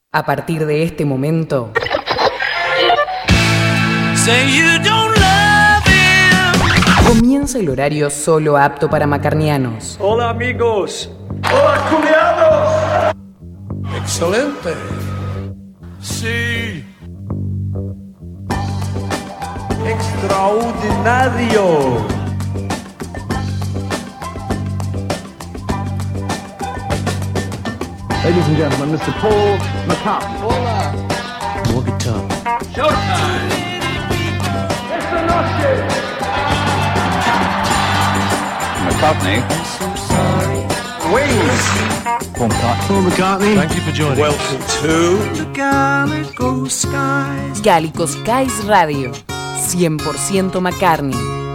A partir de este momento, comienza el horario solo apto para macarnianos. Hola amigos. Hola culiados. Excelente. Sí. Extraordinario. Ladies and gentlemen, Mr. Paul McCartney. Hola. More guitar. Showtime. Esta noche. McCartney. Wings. Paul McCartney. Thank you for joining. Welcome to Calico Skies Radio, 100% McCartney.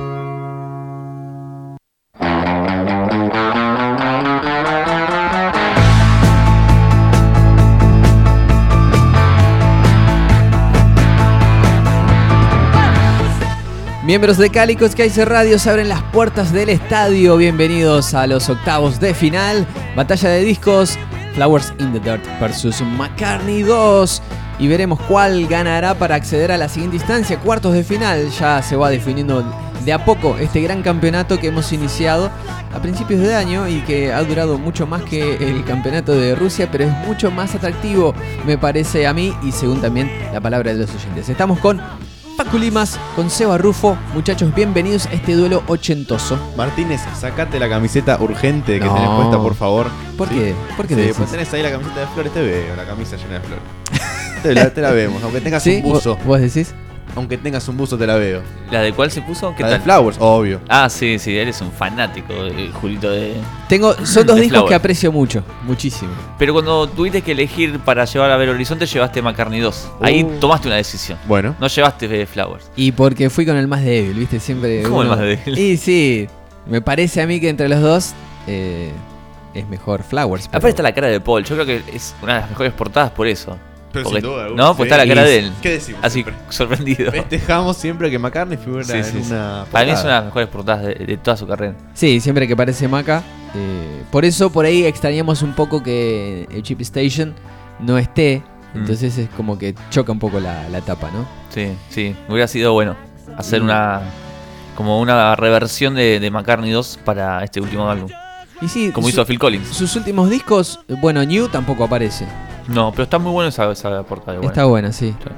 Miembros de Calico Skies Radio se abren las puertas del estadio. Bienvenidos a los octavos de final. Batalla de discos, Flowers in the Dirt versus McCartney 2. Y veremos cuál ganará para acceder a la siguiente instancia, cuartos de final. Ya se va definiendo de a poco este gran campeonato que hemos iniciado a principios de año y que ha durado mucho más que el campeonato de Rusia, pero es mucho más atractivo, me parece a mí, y según también la palabra de los oyentes. Estamos con Paco Limas, con Seba Rufo. Muchachos, bienvenidos a este duelo ochentoso. Martínez, sacate la camiseta urgente que No. tenés puesta, por favor. ¿Por ¿Sí? qué? ¿Por qué Sí, decís? pues tenés ahí la camiseta de flores, te veo, la camisa llena de flores. te la vemos, aunque tengas ¿Sí? un buzo. ¿Vos decís? Aunque tengas un buzo te la veo. ¿La de cuál se puso? ¿Qué La de tal? Flowers, obvio. Ah, sí, eres un fanático, Julito de... Son dos De discos Flower. que aprecio mucho, muchísimo. Pero cuando tuviste que elegir para llevar a Belo Horizonte, llevaste McCartney 2. Ahí tomaste una decisión. Bueno, No llevaste Flowers. Y porque fui con el más débil, ¿viste? Siempre. ¿Cómo el más débil? Y sí, me parece a mí que entre los dos es mejor Flowers. pero- Aparte está la cara de Paul. Yo creo que es una de las mejores portadas por eso. pero Porque- sin duda alguna, no, pues sí. está la cara de él. ¿Qué decimos? Así, siempre? sorprendido. Festejamos siempre que McCartney figura Sí, sí, en sí. una Para mí es portada. una de las mejores portadas de toda su carrera. Sí, siempre que parece Maca. Por eso por ahí extrañamos un poco que el Chip Station no esté. Entonces es como que choca un poco la tapa, ¿no? Sí, hubiera sido bueno hacer como una reversión de McCartney 2 para este último álbum. Y sí, Como hizo Phil Collins. sus últimos discos, bueno, New tampoco aparece. No, pero está muy bueno esa portada. Bueno. Está buena, sí. Sí.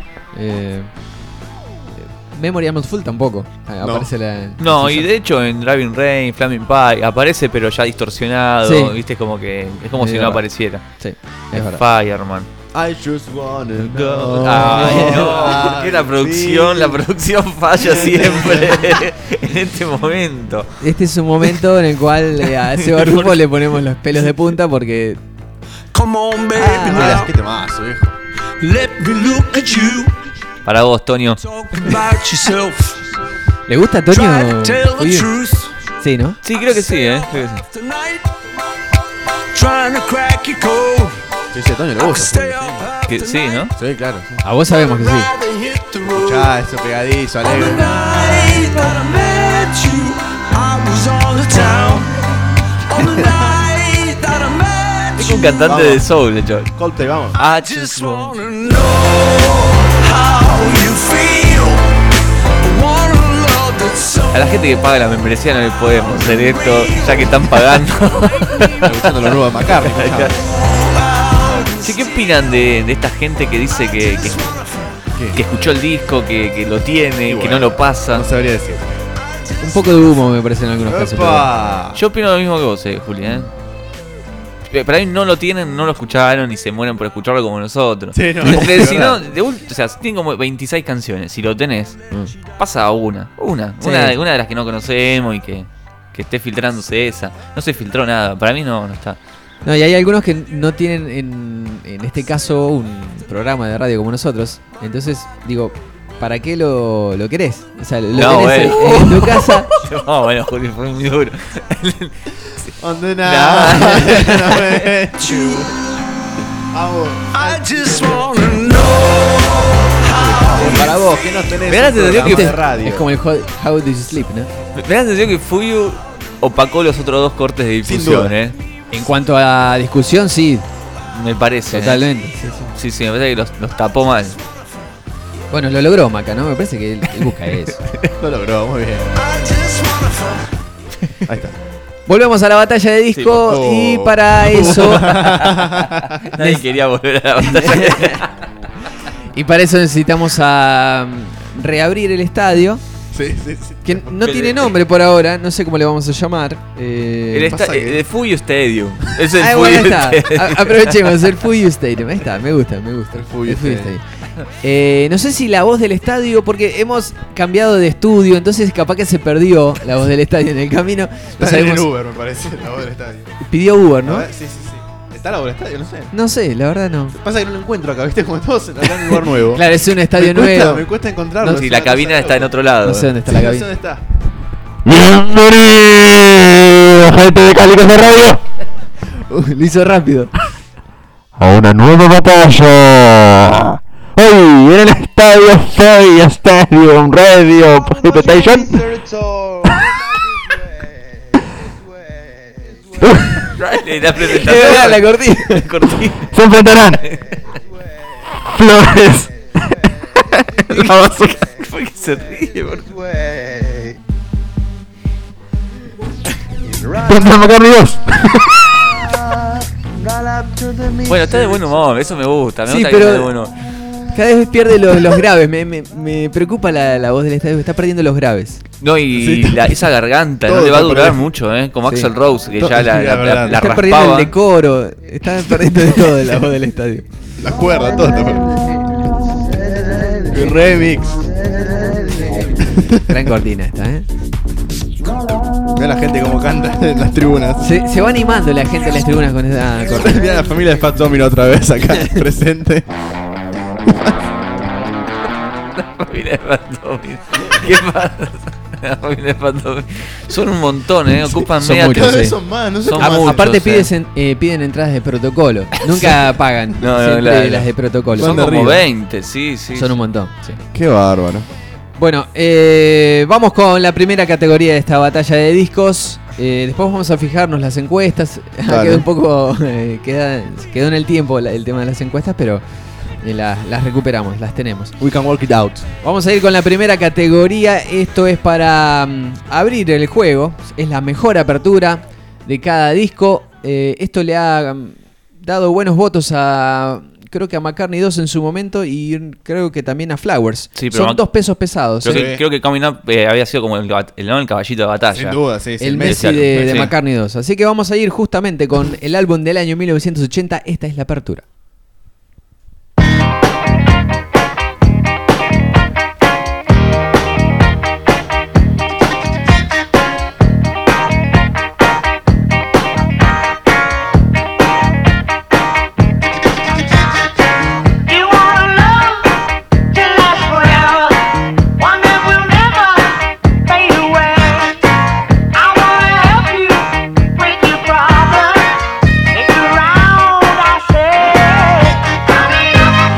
Memory Almost Full tampoco. No. Aparece la. No, y de hecho en Driving Rain, Flaming Pie aparece pero ya distorsionado, Sí. viste, como que es como Es si no verdad. apareciera. Sí, es verdad. Fireman. I just wanna go. Ay, no, porque la producción falla siempre en este momento. Este es un momento en el cual a Seba Rufo le ponemos los pelos de punta porque Come on, baby, Ah, qué temazo, viejo. Let me look at you. Para vos, Tonio. Talk about yourself. ¿le gusta Try to Toño? tell the Fuyu? truth. Sí, ¿no? Sí, creo que sí, creo que sí. Tonight, trying to crack your code. Sí, sí, a Toño le gusta. Stay up Que sí, ¿no? Sí, claro. Sí. A vos sabemos que sí. rather hit the road. Escuchá, eso pegadizo, On the alegre. night that I met you, I was on the town. On the night that I met Es you, un cantante Vamos. de soul, de hecho. Coldplay, vamos. I just just want- wanna know how you feel. I wanna love that so A la gente que paga la membresía no le podemos hacer esto, ya que están pagando. Escuchando lo nuevo de McCartney. escuchá. Sí, ¿qué opinan de esta gente que dice que escuchó el disco, que lo tiene, que no lo pasa? No sabría decir. Un poco de humo me parece en algunos casos. pero- ¡Opa! Yo opino lo mismo que vos, Juli, Para mí no lo tienen, no lo escucharon y se mueren por escucharlo como nosotros. Sí, no, Porque es si verdad. no, o sea, si tienen como 26 canciones, si lo tenés, pasa a una Sí. de las que no conocemos y que esté filtrándose esa. No se filtró nada, para mí no está. No, y hay algunos que no tienen en este caso un programa de radio como nosotros. Entonces, digo, ¿para qué lo querés? O sea, lo No, tenés en tu casa. No, bueno, Juli, fue muy duro. On the Nah. night I met you. Vamos. I just wanna know Para vos, ¿qué nos tenés? Me da la un sensación programa que de radio. Es como el How Do You Sleep, ¿no? Me da la sensación que Fuyu opacó los otros dos cortes de Sin difusión, duda. En cuanto a discusión, sí. Me parece. Totalmente. Sí, sí. Sí, me parece que los tapó mal. Bueno, lo logró Maca, ¿no? Me parece que él busca eso. Lo logró, muy bien. Ahí está. Volvemos a la batalla de disco Sí, y para eso... Nadie quería volver a la batalla. Y para eso necesitamos reabrir el estadio. Sí. Que no tiene nombre por ahora, no sé cómo le vamos a llamar. El Fuyu Stadium. Es el Bueno, ahí Fuyu está. Stadium. Aprovechemos el Fuyu Stadium. Ahí está, me gusta. El Fuyu Stadium. No sé si la voz del estadio, porque hemos cambiado de estudio, entonces capaz que se perdió la voz del estadio en el camino. No Está en sabemos. el Uber, me parece, la voz del estadio. Pidió Uber, ¿no? A ver, sí. ¿Está la voz del estadio? No sé. No sé, la verdad no. Pasa que no lo encuentro acá, ¿viste? Como todos en un lugar nuevo. Claro, es un estadio Me nuevo. cuesta encontrarlo. Si la cabina está en otro lado. No sé dónde está la cabina. ¿Dónde está? Bienvenidos, gente de Cálicos de Radio, Lo hizo rápido. a una nueva batalla. Hoy en el estadio Soy Stadium Radio Precipitation. La presentación. La cortina. La cortina. Se enfrentarán Flores. La bazooka. ¿Por qué se ríe? Contra McCartney 2. Bueno, está de buen humor, eso me gusta. Me Sí, gusta que pero- esté de buen humor. Cada vez pierde los graves. Me preocupa la voz del estadio. Está perdiendo los graves. No, y esa garganta Todo no le va a está durar perdido. mucho, como Sí. Axl Rose, que Todo- ya sí, la verdad. la Está perdiendo el raspaba. decoro. Está perdiendo de todo la voz del estadio. La cuerda, todo está perdido. El remix. Gran cortina esta, Mira la gente como canta en las tribunas. Se va animando la gente en las tribunas con esta cortina. Mira la familia de Fat Domino otra vez acá presente. La familia de Fat Domino. ¿Qué pasa? La familia de Fat Domino. Son un montón, ocupan son media muchos, Cada sí. vez son más, no sé Son cómo muchos. Aparte Muchos, piden entradas de protocolo. Nunca pagan. No, Siempre claro. las de protocolo. Son de como arriba. 20, sí. Son un montón. Sí. Qué bárbaro. Bueno, vamos con la primera categoría de esta batalla de discos. Después vamos a fijarnos las encuestas. Dale. Quedó un poco. Quedó en el tiempo el tema de las encuestas, pero las recuperamos, las tenemos. We can work it out. Vamos a ir con la primera categoría. Esto es para abrir el juego. Es la mejor apertura de cada disco. Esto le ha dado buenos votos creo que a McCartney 2 en su momento y creo que también a Flowers. Sí, pero Son 2 pesos pesados. Creo que Coming Up había sido como el caballito de batalla. Sin duda, sí. El Messi. Messi de Sí. McCartney 2. Así que vamos a ir justamente con el álbum del año 1980. Esta es la apertura. You want love to last forever, one that will never fade away. I wanna help you with your problems. If you're around, I say, coming up,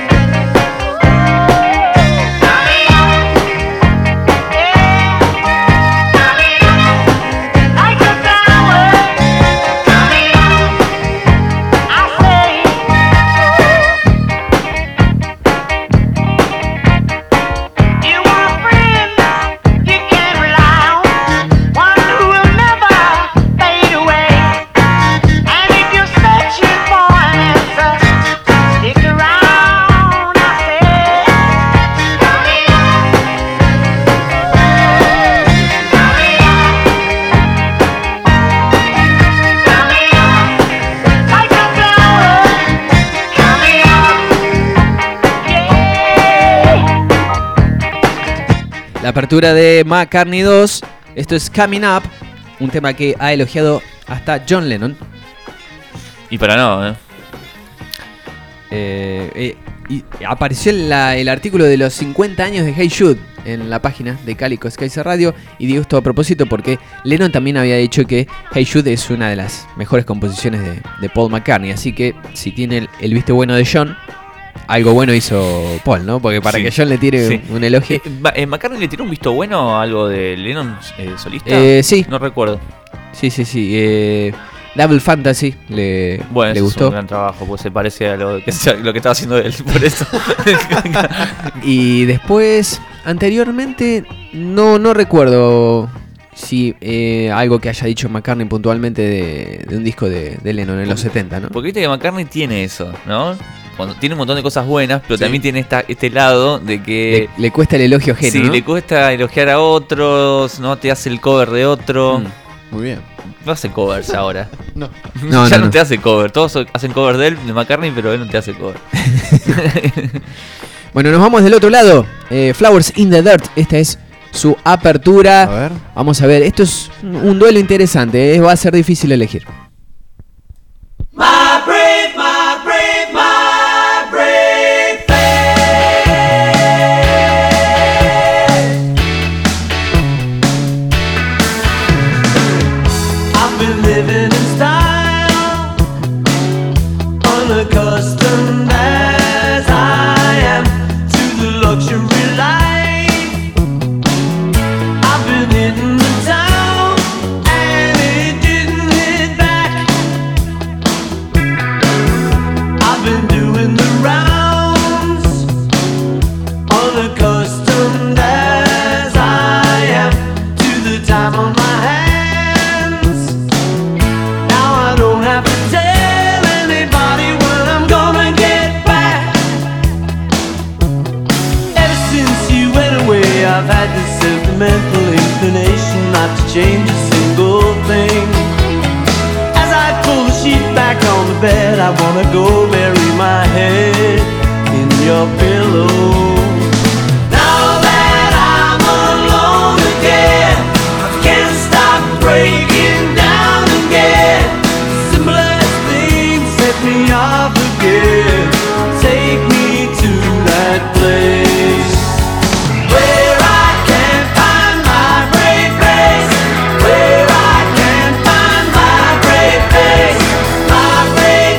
yeah, coming up, like a flower, coming up, I say. You want a friend you can rely on, one who will never fade away. And if you're searching for an answer, stick around, I say. Coming up, like a flower, coming up, yeah. La apertura de McCartney 2. Esto es Coming Up. Un tema que ha elogiado hasta John Lennon. Y para no, Y apareció el artículo de los 50 años de Hey Jude en la página de Cálico Skycer Radio. Y digo esto a propósito porque Lennon también había dicho que Hey Jude es una de las mejores composiciones de Paul McCartney. Así que si tiene el visto bueno de John, algo bueno hizo Paul, ¿no? Porque para Sí. que John le tire Sí. un elogio. ¿McCartney le tiró un visto bueno a algo de Lennon solista? Sí. No recuerdo. Sí. Double Fantasy le Bueno, eso es gustó. un gran trabajo, pues se parece a lo que estaba haciendo él, por eso. Y después, anteriormente, no recuerdo si algo que haya dicho McCartney puntualmente de un disco de Lennon en los 70, ¿no? Porque viste que McCartney tiene eso, ¿no? Cuando tiene un montón de cosas buenas, pero Sí. también tiene este lado de que Le cuesta el elogio ajeno, sí, ¿no? le cuesta elogiar a otros, ¿no? Te hace el cover de otro. Muy bien. No hace covers ahora. No. No, Ya no. no te hace cover. Todos hacen cover de él, de McCartney, pero él no te hace cover. Bueno, nos vamos del otro lado. Flowers in the Dirt, esta es su apertura. A ver. Vamos a ver, esto es un duelo interesante, va a ser difícil elegir. I've been living in style, unaccustomed as I am to the luxury life. I've been hitting the town and it didn't hit back. I've been doing the rounds, unaccustomed as I am to the time on my hands. Now I don't have to tell anybody when I'm gonna get back. Ever since you went away, I've had this sentimental inclination not to change a single thing. As I pull the sheet back on the bed, I wanna go bury my head in your pillow. Now that I'm alone again, I can't stop breaking down again. Simplest things set me off again. Take me to that place where I can find my brave face. Where I can find my brave face. My brave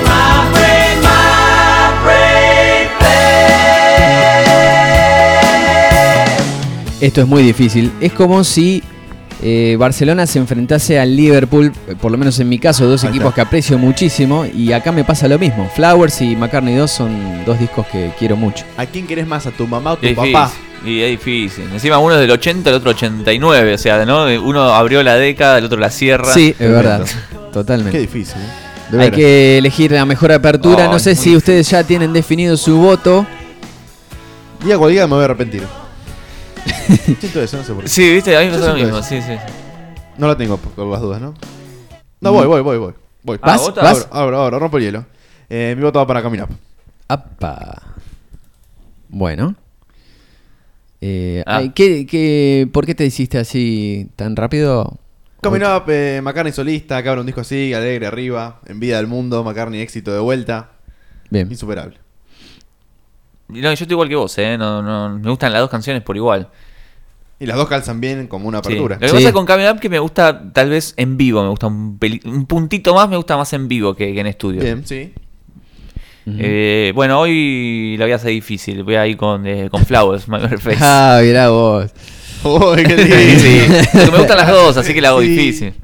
face. Esto es muy difícil. Es como si Barcelona se enfrentase al Liverpool, por lo menos en mi caso, dos Ahí equipos está. que aprecio muchísimo. Y acá me pasa lo mismo. Flowers y McCartney 2 son dos discos que quiero mucho. ¿A quién querés más? ¿A tu mamá o tu Es papá? difícil. Y es difícil. Encima uno es del 80, el otro 89. O sea, ¿no? Uno abrió la década, el otro la cierra. Sí, es Tremendo. verdad. Totalmente. Qué difícil, ¿eh? De Hay veras. que elegir la mejor apertura. Oh, No sé es si muy ustedes ya tienen definido su voto. Día cual día me voy a arrepentir. Siento eso, no sé por qué. Sí, viste, a mí me Yo pasa lo siento mismo. eso. Sí. No la tengo por las dudas, ¿no? No, voy. ¿Vas? ¿vota? ¿Vas? Ahora, rompo el hielo. Mi voto va para Coming Up. Apa. Bueno. Ah. ¿Por qué te hiciste así tan rápido? Coming Up, McCartney solista, acá un disco así, alegre, arriba, en vida del mundo, McCartney éxito de vuelta, Bien. insuperable. No, yo estoy igual que vos, ¿eh? No, me gustan las dos canciones por igual. Y las dos calzan bien como una Sí. apertura. Lo que Sí. pasa con Coming Up que me gusta tal vez en vivo, me gusta un puntito más, me gusta más en vivo que en estudio. Bien, sí. Bueno, hoy la voy a hacer difícil, voy a ir con Flowers, My Bare Face. Ah, mirá vos. Uy, qué Sí, difícil. sí. Porque me gustan las dos, así que la hago Sí. difícil.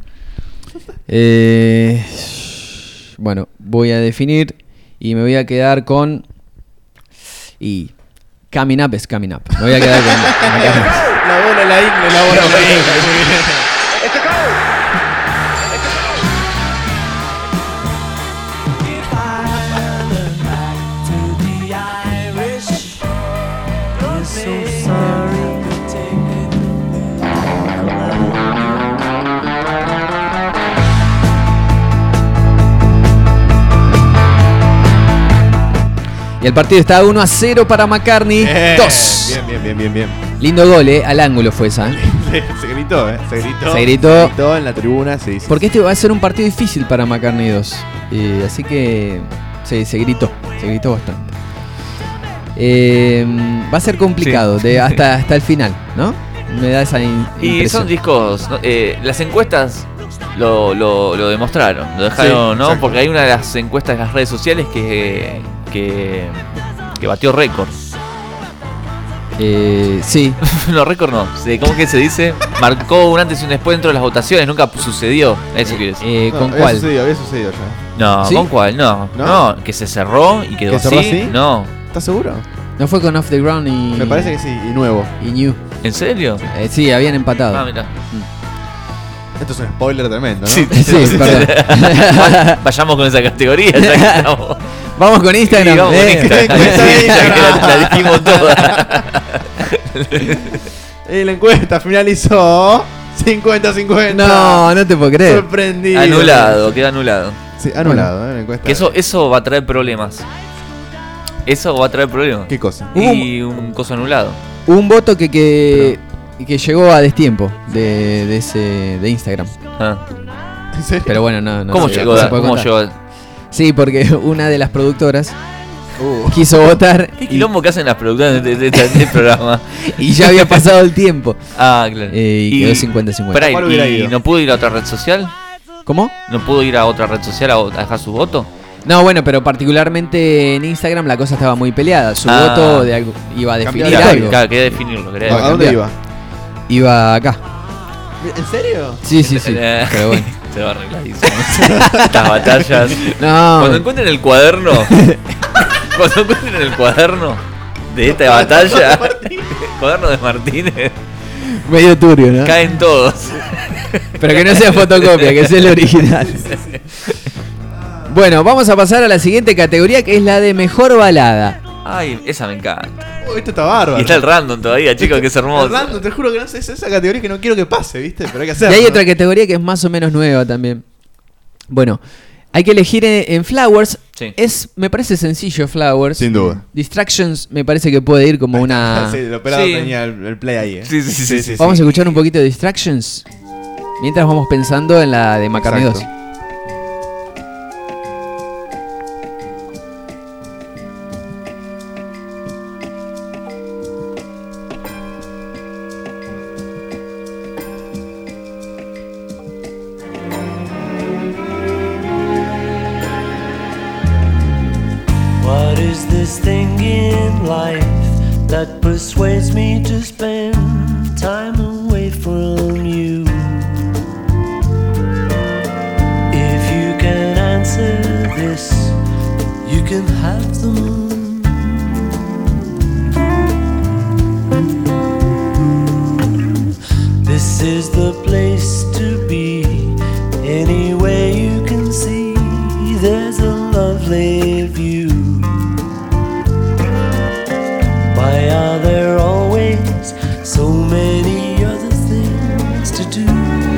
Bueno, voy a definir y me voy a quedar con... Y Coming Up es Coming Up. Me voy a quedar con... La bola, la ingle, la bola, la ingle. If I learn back to the Irish, I'm so sorry to take it. Y el partido está 1-0 para McCartney. 2. Bien. Lindo gol, al ángulo fue esa. Se gritó, Se gritó. Se gritó. Se gritó en la tribuna, sí. Porque este va a ser un partido difícil para McCartney 2. Así que se gritó bastante. Va a ser complicado Sí. hasta el final, ¿no? Me da esa impresión. Y son discos, ¿no? Las encuestas lo demostraron, lo dejaron, Sí, ¿no? exacto. Porque hay una de las encuestas en las redes sociales que batió récord. Sí. No, récord no. ¿Cómo que se dice? Marcó un antes y un después dentro de las votaciones. Nunca sucedió. Eso quiere decir. ¿Con No, cuál? Había sucedido ya. No, ¿Sí? ¿con cuál? No. ¿No? No, que se cerró y quedó ¿Que cerró así. así? No. ¿Estás seguro? ¿No fue con Off the Ground y. Me parece que sí, y nuevo. Y New? ¿En serio? Sí, habían empatado. Ah, mira. Esto es un spoiler tremendo, ¿no? Sí, Sí, perdón. Vayamos con esa categoría. Ya que estamos. Vamos con Instagram. Sí, vamos con Instagram. Sí, ya que la dijimos toda. Y la encuesta finalizó 50-50. No te puedo creer. Sorprendido. Anulado, queda anulado. Sí, anulado, la encuesta. Que eso va a traer problemas. Eso va a traer problemas. ¿Qué cosa? Y un coso anulado. Un voto que llegó a destiempo de Instagram. Ah. ¿En serio? Pero bueno, no. ¿Cómo se- llegó? no se puede ¿Cómo contar. llegó? Sí, porque una de las productoras quiso votar ¿Qué quilombo que hacen las productoras de este programa? y ya había pasado el tiempo. Ah, claro. Y quedó 50-50. Pará, ¿Cuál hubiera ¿y ido? no pudo ir a otra red social? ¿Cómo? ¿No pudo ir a otra red social a dejar su voto? No, bueno, pero particularmente en Instagram la cosa estaba muy peleada. Su Ah. voto de algo, iba a definir Cambiar algo. Claro, quería definirlo. Quería ¿A dónde cambiar. iba? Iba acá. ¿En serio? Sí. Pero bueno. Se va arregladísimo. Estas batallas. No. Cuando encuentren el cuaderno. Cuando encuentren el cuaderno de esta batalla. Cuaderno de Martínez. Medio turbio, ¿no? Caen todos. Pero que no sea fotocopia, que sea el original. Bueno, vamos a pasar a la siguiente categoría, que es la de mejor balada. Ay, esa me encanta. Esto está bárbaro. Y está el random todavía, chicos, que es hermoso. Random, te juro que no sé, es esa categoría que no quiero que pase, ¿viste? Pero hay que Y hacerlo. hay otra categoría que es más o menos nueva también. Bueno, hay que elegir en Flowers. Sí. Me parece sencillo Flowers. Sin duda. Distractions me parece que puede ir como una... Sí, el operador Sí. tenía el play ahí, ¿eh? Sí. Vamos a escuchar un poquito de Distractions. Mientras vamos pensando en la de McCartney 2. Exacto. What is this thing in life that persuades me to spend time away from you? If you can answer this, you can have the moon. This is the place to be. Anyway you can see, there's a lovely view. Why are there always so many other things to do?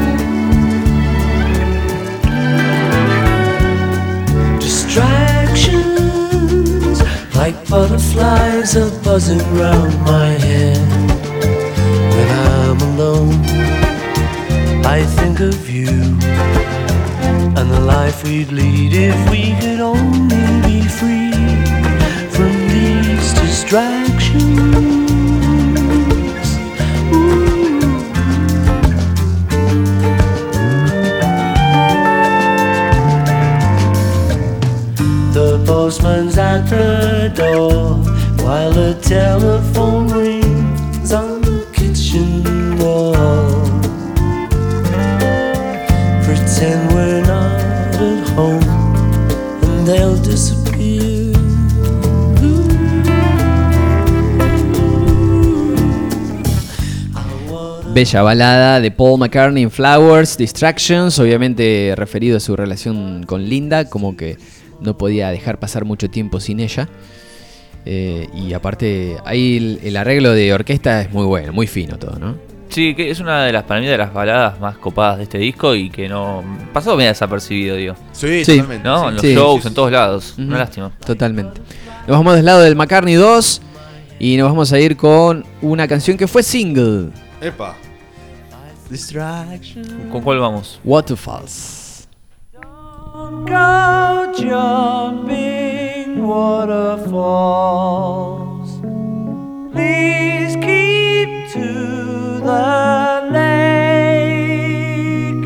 Distractions, like butterflies are buzzing round my head. When I'm alone, I think of you and the life we'd lead if we could only be free from these distractions. Ooh. The postman's at the door while the telephone rings on the kitchen wall. Pretend we're not at home and they'll disappear. Bella balada de Paul McCartney en Flowers, Distractions, obviamente referido a su relación con Linda, como que no podía dejar pasar mucho tiempo sin ella. Y aparte, ahí el arreglo de orquesta es muy bueno, muy fino todo, ¿no? Sí, que es una de las, para mí, de las baladas más copadas de este disco y que no pasó medio desapercibido, digo. Sí, Sí. totalmente. ¿No? En los Sí. shows, en todos lados. Ujú. Una lástima. Totalmente. Nos vamos del lado del McCartney 2 y nos vamos a ir con una canción que fue single, Epa. Distraction. ¿Con cuál vamos? Waterfalls. Go jumping waterfalls. Please keep to the lake.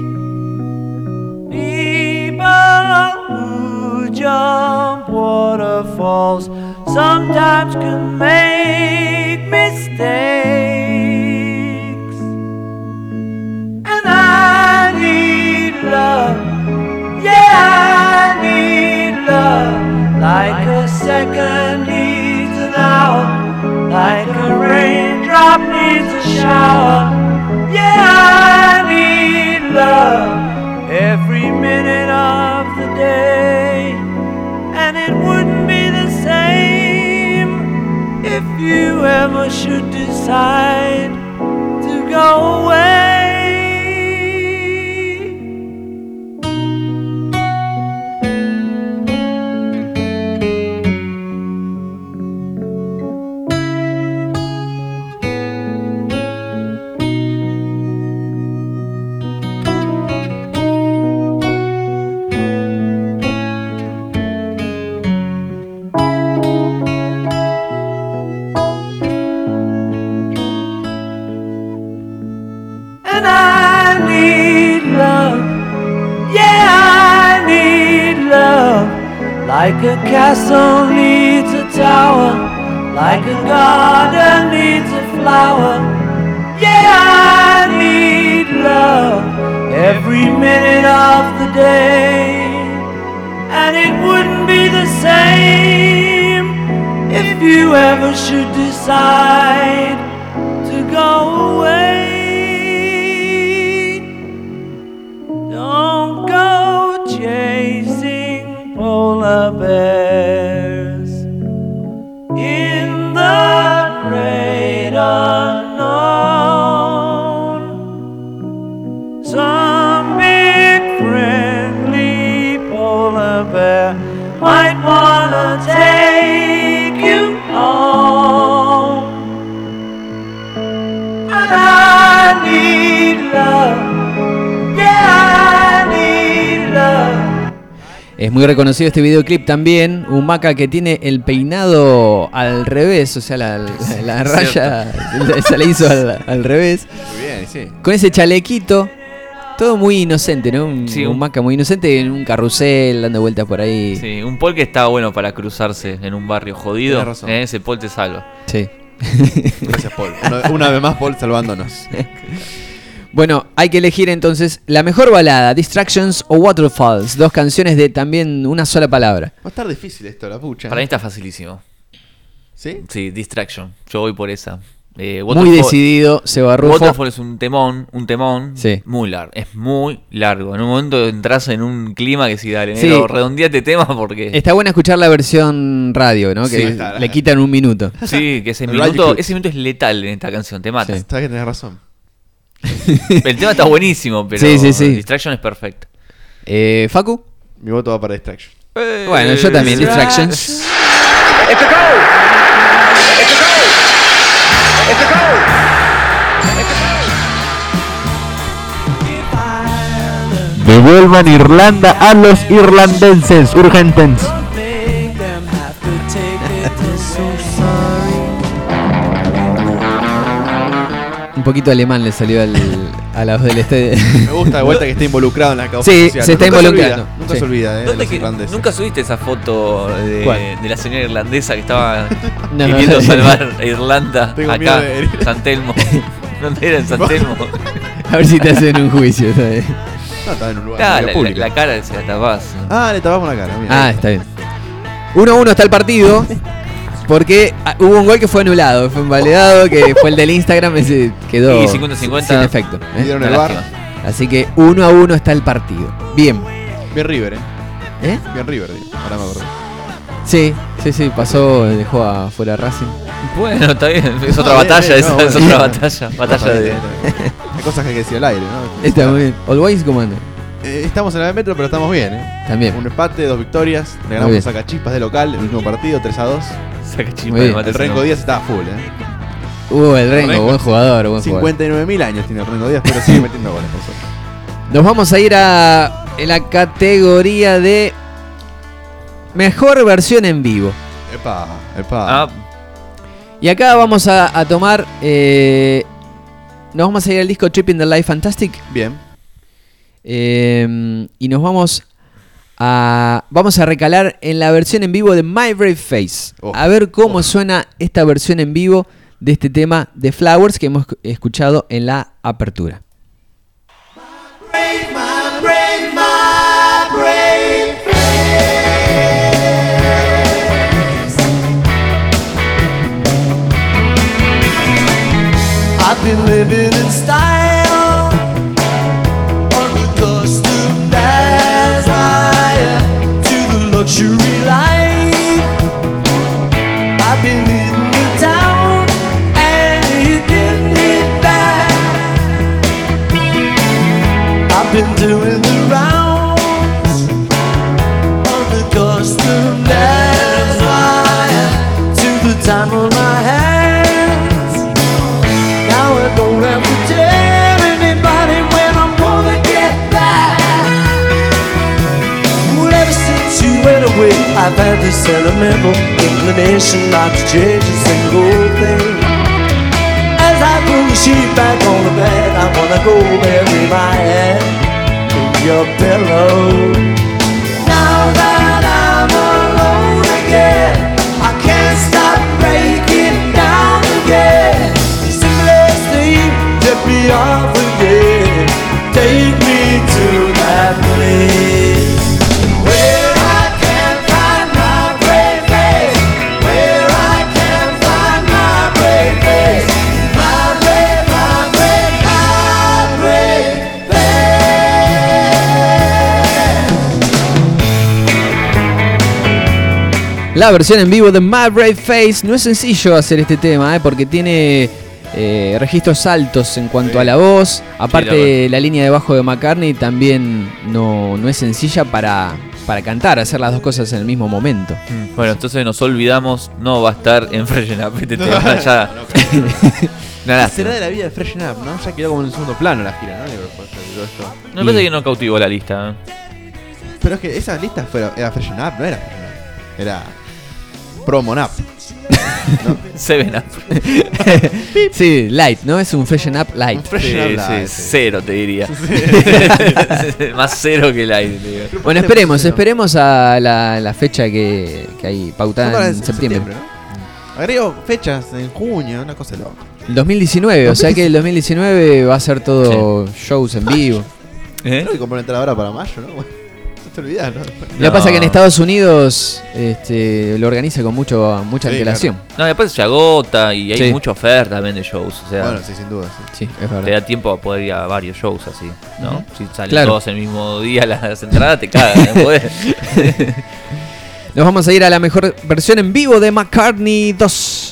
People who jump waterfalls sometimes can make mistakes. And I need love, yeah, I need love, like a second needs an hour, like a raindrop needs a shower. Yeah, I need love every minute of the day, and it wouldn't be the same if you ever should decide to go away. And I need love, yeah, I need love, like a castle needs a tower, like a garden needs a flower. Yeah, I need love every minute of the day, and it wouldn't be the same if you ever should decide to go away. Don't go chasing polar bears in the great unknown. Some big friendly polar bear might wanna take you home. And I need love, yeah, I need love. Es muy reconocido este videoclip también. Un Maca que tiene el peinado al revés, o sea, la raya se le hizo al revés. Muy bien, sí. Con ese chalequito, todo muy inocente, ¿no? Sí, un Maca muy inocente en un carrusel, dando vueltas por ahí. Sí, un pol que está bueno para cruzarse en un barrio jodido. Tienes razón. Ese pol te salva. Sí. Gracias, Paul. Una vez más, Paul salvándonos. Bueno, hay que elegir entonces la mejor balada, Distractions o Waterfalls. Dos canciones de también una sola palabra. Va a estar difícil esto, la pucha. Para mí está facilísimo. ¿Sí? Sí, Distraction. Yo voy por esa. Muy decidido, Seba Rufo. Waterfall es un temón, Sí. muy largo. Es muy largo. En un momento entras en un clima que si dale, Sí. negro, redondeate tema porque... Está buena escuchar la versión radio, ¿no? Sí, Que está. le quitan un minuto. Sí, que ese El minuto radio es letal en esta canción, te mata. Sí. Sabes que tenés razón. El tema está buenísimo, pero Sí, sí, sí. Distraction es perfecto. Facu. Mi voto va para Distraction. Bueno, yo también, Distractions. It's a goal! It's a goal! It's a goal! Devuelvan Irlanda a los irlandenses, urgentes. Un poquito alemán le salió a la voz del estadio. Me gusta de vuelta que esté involucrado en la causa Sí, social. se está Nunca involucrando. olvida, nunca Sí. se olvida, de ¿Dónde los que- irlandeses. ¿Nunca subiste esa foto ¿Cuál? de la señora irlandesa que estaba No, queriendo no. salvar a Irlanda Tengo acá, miedo de herir. San Telmo? ¿Dónde era en San Telmo? A ver si te hacen un juicio, ¿sabes? No, estaba en un lugar Ah, medio público. la cara se la tapás. Ah, le tapamos la cara. Mira. Ah, está bien. 1-1 está el partido. Porque hubo un gol que fue anulado, fue invalidado, que fue el del Instagram, ese quedó Y 50-50. sin efecto. Le dieron el Una bar. lástima. Así que 1-1 está el partido. Bien. Bien River, ¿Eh? Bien River, digo. Ahora me acordé. Sí, pasó, dejó afuera a Racing. Bueno, está bien. Es otra No, batalla, no, esa bueno. es otra batalla. Batalla de. Hay cosas que hay que decir al aire, ¿no? Está muy bien. Always comando. Estamos en la metro, pero estamos bien, También. Un empate, 2 victorias. Le Muy ganamos bien. a Sacachispas de local, el último partido, 3-2. Saca chispa Muy de bien. mate, El Rengo no. Díaz está full, El Rengo, Rengo. buen jugador, buen jugador. 59.000 años tiene el Rengo Díaz, pero sigue metiendo goles. por suerte. Nos vamos a ir a la categoría de mejor versión en vivo. Epa. Ah, Y acá vamos a tomar. Nos vamos a ir al disco Tripping the Life Fantastic. Bien. Y nos vamos a recalar en la versión en vivo de My Brave Face. Oh, A ver cómo suena esta versión en vivo de este tema de Flowers que hemos escuchado en la apertura. I've been living in style on the custom desire to the luxury life. I've been in the town and hitting it back. I've been doing the rounds on the custom desire to the time on my hands. I don't have to tell anybody when I'm gonna get back. Well, ever since you went away, I've had this sentimental inclination not to change a single thing. As I pull the sheet back on the bed, I wanna go bury my head in your pillow. Now that I'm alone again, I can't stop breaking down again. Let me off again. Take me to that place where I can find my brave face. Where I can find my brave face. My brave, my brave, my brave face. La versión en vivo de My Brave Face. No es sencillo hacer este tema, porque tiene registros altos en cuanto a la voz. Aparte, la línea de bajo de McCartney también no es sencilla para cantar, hacer las dos cosas en el mismo momento. Bueno, entonces nos olvidamos, no va a estar en Freshen Up este tema ya. Nada. Será de la vida de Freshen Up, ¿no? Ya quedó como en el segundo plano la gira, ¿no? Me parece que no cautivó la lista. Pero es que esa lista era Freshen Up, no era Freshen Up. Era Promon Up. ¿No? 7 Up. Sí, light, ¿no? Es un Freshen Up light. Sí, cero te diría. Más cero que light. Bueno, esperemos a la fecha que hay pautada en septiembre. ¿no? Agrego fechas en junio, una cosa loca. El 2019, o sea que el 2019 va a ser todo shows en vivo. Creo que comprar entrada ahora para mayo, ¿no? Bueno, no te olvidás, ¿no? Lo que pasa es que en Estados Unidos lo organiza con mucha antelación. Claro. No, después se agota y hay mucha oferta también de shows. O sea, bueno, sí, sin duda. Sí, es verdad. Te da tiempo a poder ir a varios shows así, ¿no? Si salen todos el mismo día las entradas, te cagan, no podés. Nos vamos a ir a la mejor versión en vivo de McCartney 2.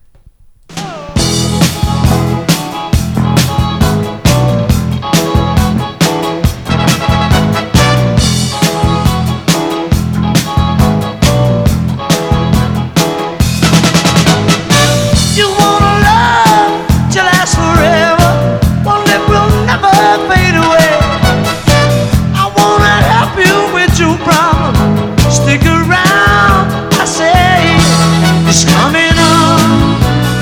Stick around, I say, it's coming on.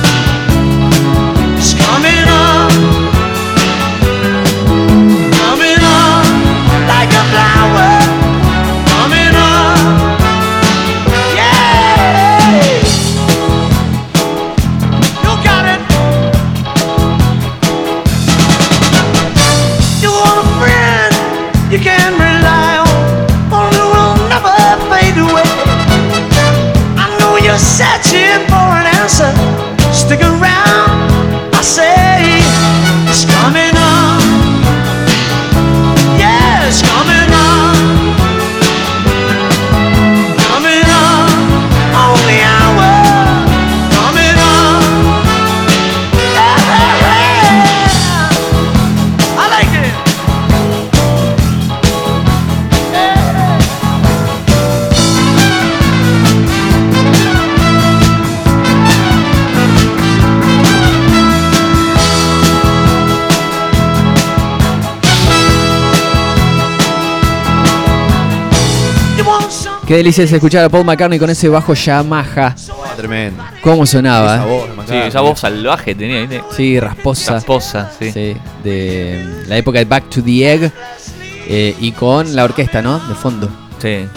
Qué delicia es escuchar a Paul McCartney con ese bajo Yamaha. Tremendo. ¿Cómo sonaba? Esa voz, Sí, esa voz salvaje tenía, ¿viste? Sí, rasposa. Rasposa, sí. Sí, de la época de Back to the Egg y con la orquesta, ¿no? De fondo. Sí.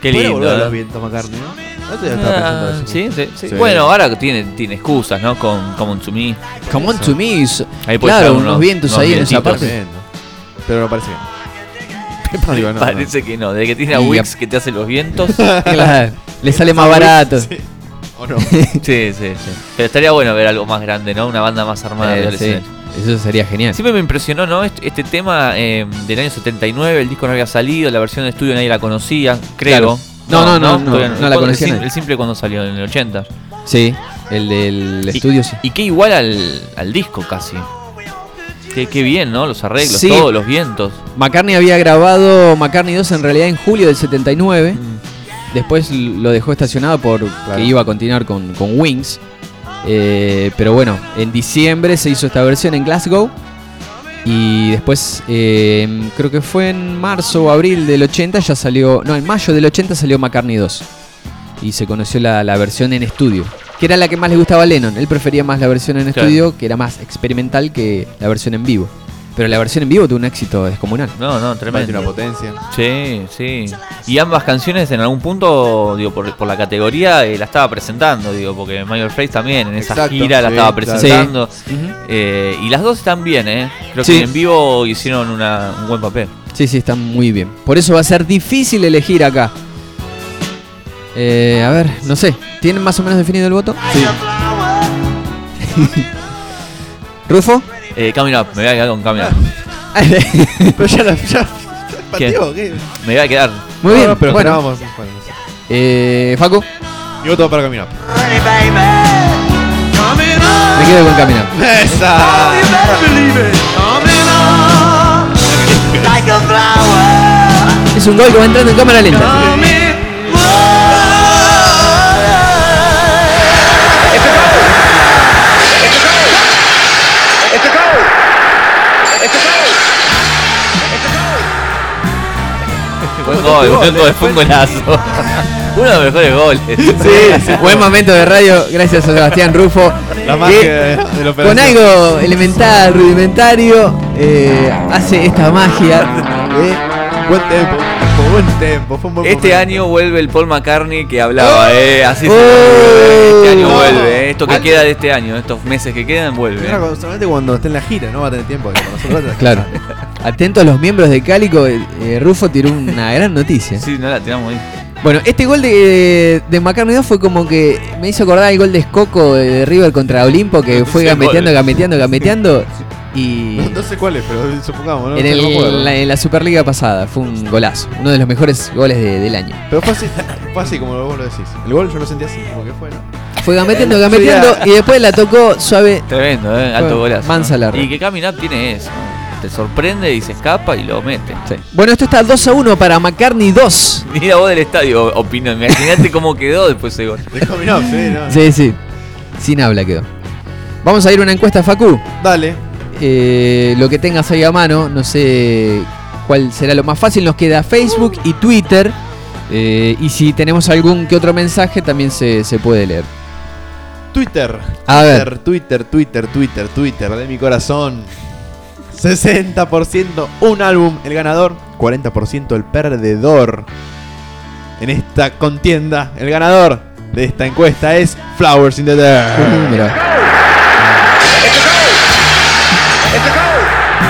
Qué Podría lindo. volver a ¿no? los vientos McCartney, ¿no? Yo estaba pensando eso. Sí. Sí. Bueno, ahora tiene excusas, ¿no? Con Come On To Me. Come on to me. Ahí puede Claro, estar unos vientos ahí en esa vientitos. parte. Tremendo. Pero no parece que no. No, digo, no, Parece que no. Desde que tiene a Y Wix que te hace los vientos. Claro, le sale más barato. Sí. ¿O no? Sí. Pero estaría bueno ver algo más grande, ¿no? Una banda más armada de Sí, escenario. eso sería genial. Siempre me impresionó, ¿no? Este tema del año 79, el disco no había salido, la versión de estudio nadie la conocía, creo. Claro. No todavía la conocía nadie. El simple cuando salió, en el 80. Sí, el del estudio sí. Y qué igual al disco casi. Qué bien, ¿no? Los arreglos, Sí. todos los vientos. McCartney había grabado McCartney 2 en realidad en julio del 79. Después lo dejó estacionado porque iba a continuar con Wings. Pero bueno, en diciembre se hizo esta versión en Glasgow. Y después, creo que fue en marzo o abril del 80, ya salió. No, en mayo del 80 salió McCartney 2. Y se conoció la versión en estudio, que era la que más le gustaba a Lennon. Él prefería más la versión en Claro. estudio, que era más experimental que la versión en vivo. Pero la versión en vivo tuvo un éxito descomunal. No, Tiene tremendo. una potencia. Sí. Y ambas canciones en algún punto, digo, por la categoría la estaba presentando, digo, porque Mayor Face también en esa Exacto, gira la sí, estaba claro. presentando. Y las dos están bien, ¿eh? Creo Sí. que en vivo hicieron un buen papel. Sí, están muy bien. Por eso va a ser difícil elegir acá. A ver, no sé. ¿Tienen más o menos definido el voto? Sí. ¿Rufo? Coming Up, me voy a quedar con Coming Up. Pero ya pateó, ¿qué? Me voy a quedar. Muy No, bien. no, pero bueno, esperábamos. Facu, Mi voto para Camino Up. me quedo con caminar. ¡Esa! Es un gol que va entrando en cámara lenta. It's a goal! It's a goal! Buen gol, fue un golazo. Uno de los mejores goles. Sí, buen momento de radio. Gracias a Sebastián Rufo. La que magia de la operación. con algo elemental, rudimentario, hace esta magia. Buen tempo. Fue un buen Este momento. año vuelve el Paul McCartney que hablaba, así Oh. este año No. vuelve, esto que queda de este año, estos meses que quedan vuelve. Solamente cuando esté en la gira, no va a tener tiempo de conocerlo. Claro. Atentos a los miembros de Cálico, Rufo tiró una gran noticia. Sí, no la tiramos ahí. Bueno, este gol de McCartney 2 fue como que me hizo acordar el gol de Escoco de River contra Olimpo, que fue Sí, gambeteando y No sé cuál es, pero supongamos, ¿no? en, No sé, no me acuerdo. en la Superliga pasada fue un golazo, uno de los mejores goles del año. Pero fue así como vos lo decís. El gol yo lo sentí así, como que fue, ¿no? Fue gambeteando y después la tocó suave. Tremendo, alto Fue golazo. mansa la Y que Coming Up tiene eso, ¿no? Te sorprende y se escapa y lo mete. Bueno, esto está 2-1 para McCartney 2. Ni la voz del estadio opinó, imaginate cómo quedó después ese gol. De Coming Up, sí, ¿no? Sí, sin habla quedó. Vamos a ir a una encuesta, Facu. Dale. Lo que tengas ahí a mano, no sé cuál será lo más fácil. Nos queda Facebook y Twitter. Y si tenemos algún que otro mensaje, también se puede leer. Twitter. A ver. Twitter de mi corazón. 60% un álbum, el ganador. 40% el perdedor. En esta contienda, el ganador de esta encuesta es Flowers in the Dirt. Mira. It's a goal! It's a goal!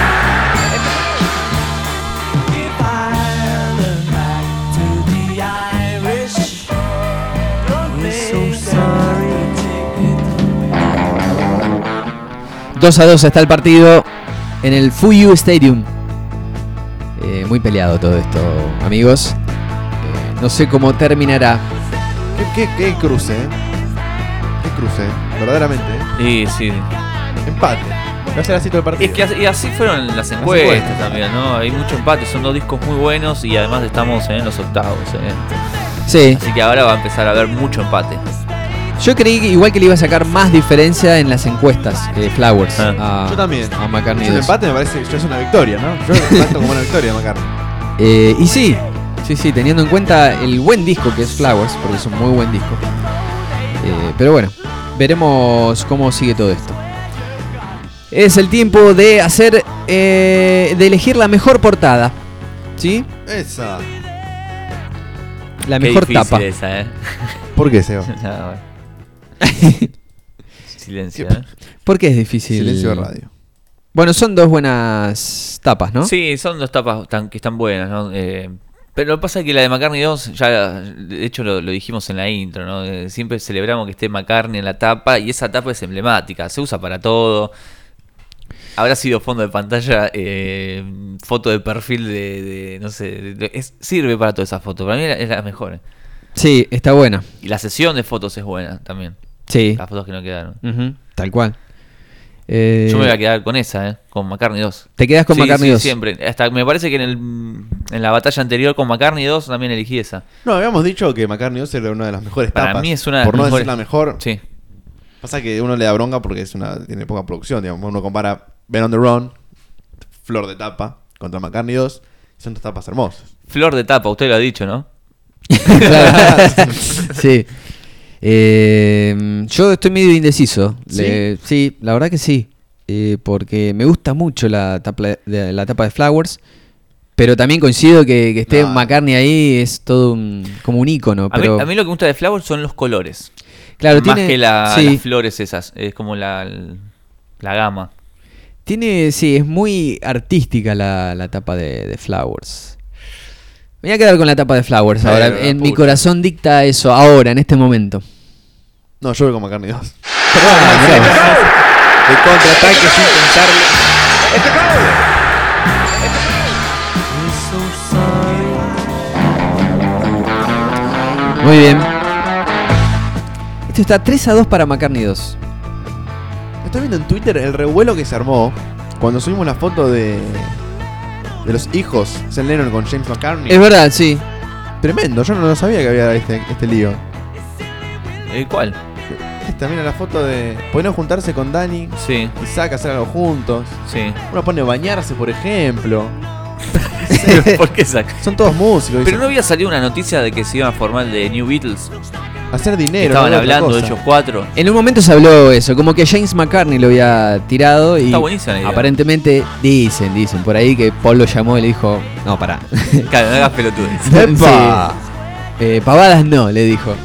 It 2-2 está el partido en el Fuyu Stadium. Muy peleado todo esto, amigos. No sé cómo terminará. ¿Qué cruce, Qué cruce, verdaderamente. Y sí. Empate. Va a ser así todo el partido. Es que y así fueron las encuestas también, ¿no? Hay mucho empate, son dos discos muy buenos y además estamos en los octavos. Sí. Así que ahora va a empezar a haber mucho empate. Yo creí que igual que le iba a sacar más diferencia en las encuestas, Flowers. Yo también. A McCartney El 2. empate me parece que ya es una victoria, ¿no? Yo lo tanto como una victoria de McCartney. Y sí, teniendo en cuenta el buen disco que es Flowers, porque es un muy buen disco. Pero bueno, veremos cómo sigue todo esto. Es el tiempo de hacer, de elegir la mejor portada. ¿Sí? Esa. La Qué mejor difícil tapa. esa, ¿Por qué, Seba? No, bueno. Silencio, ¿Por qué es difícil? Silencio de radio. Bueno, son dos buenas tapas, ¿no? Sí, son dos tapas que están buenas, ¿no? Pero lo que pasa es que la de McCartney 2, ya de hecho lo dijimos en la intro, ¿no? Siempre celebramos que esté McCartney en la tapa y esa tapa es emblemática, se usa para todo. Habrá sido fondo de pantalla, foto de perfil de no sé, sirve para toda esa foto. Para mí es la mejor. Sí, está buena. Y la sesión de fotos es buena también. Sí. Las fotos que no quedaron. Ujú, tal cual. Yo me voy a quedar con esa, con McCartney 2. ¿Te quedas con McCartney 2? Siempre. Hasta me parece que en la batalla anterior con McCartney 2 también elegí esa. No, habíamos dicho que McCartney 2 era una de las mejores Para tapas. mí es una de las por no mejores. decir la mejor. Sí. Pasa que uno le da bronca porque tiene poca producción, digamos. Uno compara Ben on the Run, flor de tapa, contra McCartney 2. Son dos tapas hermosas. Flor de tapa, usted lo ha dicho, ¿no? Claro. Sí. Yo estoy medio indeciso. ¿Sí? Sí, la verdad que sí. Porque me gusta mucho la tapa de Flowers. Pero también coincido que esté McCartney ahí es todo como un ícono. A Pero mí lo que me gusta de Flowers son los colores. claro, Más tiene, que las sí, flores esas. Es como la gama. sí, es muy artística la tapa de Flowers. Me voy a quedar con la tapa de Flowers ahora. Pero, En mi pucha. corazón dicta eso, ahora, en este momento. No, yo voy con McCartney 2. Perdón, De contraataque sin pensarlo. It's a goal! muy bien. Esto está 3-2 para McCartney 2. Estoy viendo en Twitter el revuelo que se armó cuando subimos la foto de los hijos John Lennon con James McCartney. Es verdad, sí. Tremendo, yo no sabía que había este lío. ¿Cuál? Esta, mira la foto de... ¿Podrían juntarse con Dani Sí, y Zack hacer algo juntos? sí. Uno pone bañarse, por ejemplo. ¿Por qué saca? Son todos músicos. Pero no había salido una noticia de que se iban a formar de New Beatles. Hacer Que dinero. estaban no otra hablando cosa. ellos cuatro. En un momento se habló eso, como que James McCartney lo había tirado y Está buenísima la idea. aparentemente dicen por ahí que Paul lo llamó y le dijo, no, pará. Claro, no hagas pelotudes. ¡Epa! Sí. Pavadas no, le dijo.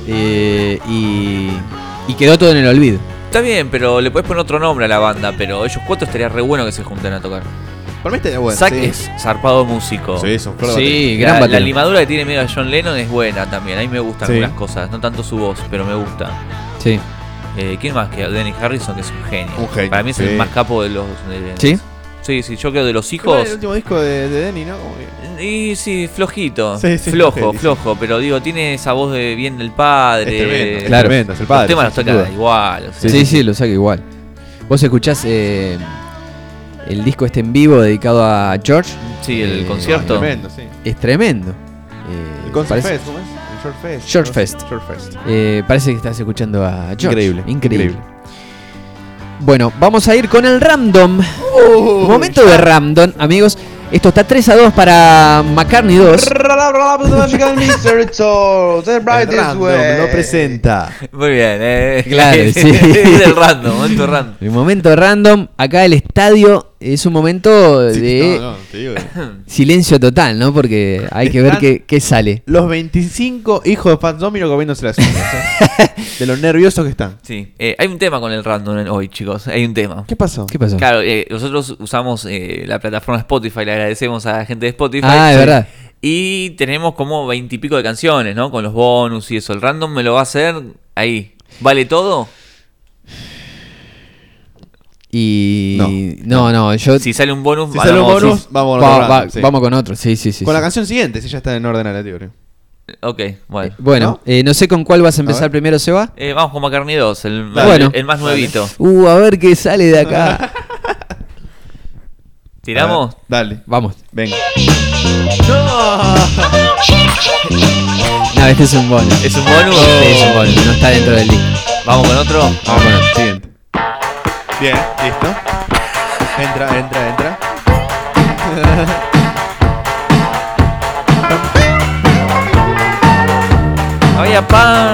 Y quedó todo en el olvido. Está bien, pero le puedes poner otro nombre a la banda. Pero ellos cuatro estaría re bueno que se junten a tocar. Para mí estaría bueno. Zack sí. es zarpado músico. Sí, son flor de Sí, La, gran la batero. limadura que tiene medio a John Lennon es buena también. A mí me gustan Sí. algunas cosas. No tanto su voz, pero me gusta. Sí. ¿Quién más que Dennis Harrison, que es un genio? Un genio, Para mí es sí. el más capo de los... ¿Sí? Sí, yo creo de los Igual hijos. el último disco de Denny, ¿no? Como que- Y sí, flojito. Sí, sí, flojo, sí. flojo. Pero digo, tiene esa voz de bien del padre. Es tremendo, Claro. es tremendo, es el Los padre. temas los sin toca duda. igual. o sea. Sí, lo saca igual. Vos escuchás el disco este en vivo dedicado a George. Sí, el Eh, concierto. Es tremendo, sí. Es tremendo. El Concert parece- Fest, ¿cómo es? El Short Fest. Short Fest. Short Fest. Parece que estás escuchando a George. Increíble, increíble. Bueno, vamos a ir con el random. Momento de random, amigos. Esto está 3-2 para McCartney 2. El random lo presenta. Muy bien, Claro, sí. Es el random, momento random. El momento random. Acá el estadio es un momento Sí, de no, te digo que- silencio total, ¿no? Porque hay que ver qué sale. Los 25 hijos de Fat Domino comiéndose las uñas. De lo nerviosos que están. Sí, hay un tema con el random hoy, chicos. Hay un tema. ¿Qué pasó? ¿Qué pasó? Claro, nosotros usamos la plataforma Spotify, le agradecemos a la gente de Spotify. Ah, es Sí. verdad. Y tenemos como 20 y pico de canciones, ¿no? Con los bonus y eso. El random me lo va a hacer ahí. ¿Vale todo? Y. No, yo. Si sale un bonus, Si va- sale un vamos- bonus, vamos con otro random, sí. Vamos con otro, sí. Con la sí. canción siguiente, si ya está en orden aleatorio. Ok, bueno. Bueno, no sé con cuál vas a empezar ver. primero, Seba. Vamos con McCartney 2, el, Dale. Bueno. el más nuevito. A ver qué sale de acá. ¿Tiramos? Dale, Vamos. venga. No, este es un bonus. ¿Es un bonus? Sí, es un bonus. No está dentro del link. ¿Vamos con otro? Vamos con el siguiente. Bien, listo. Entra. ¡Había pan!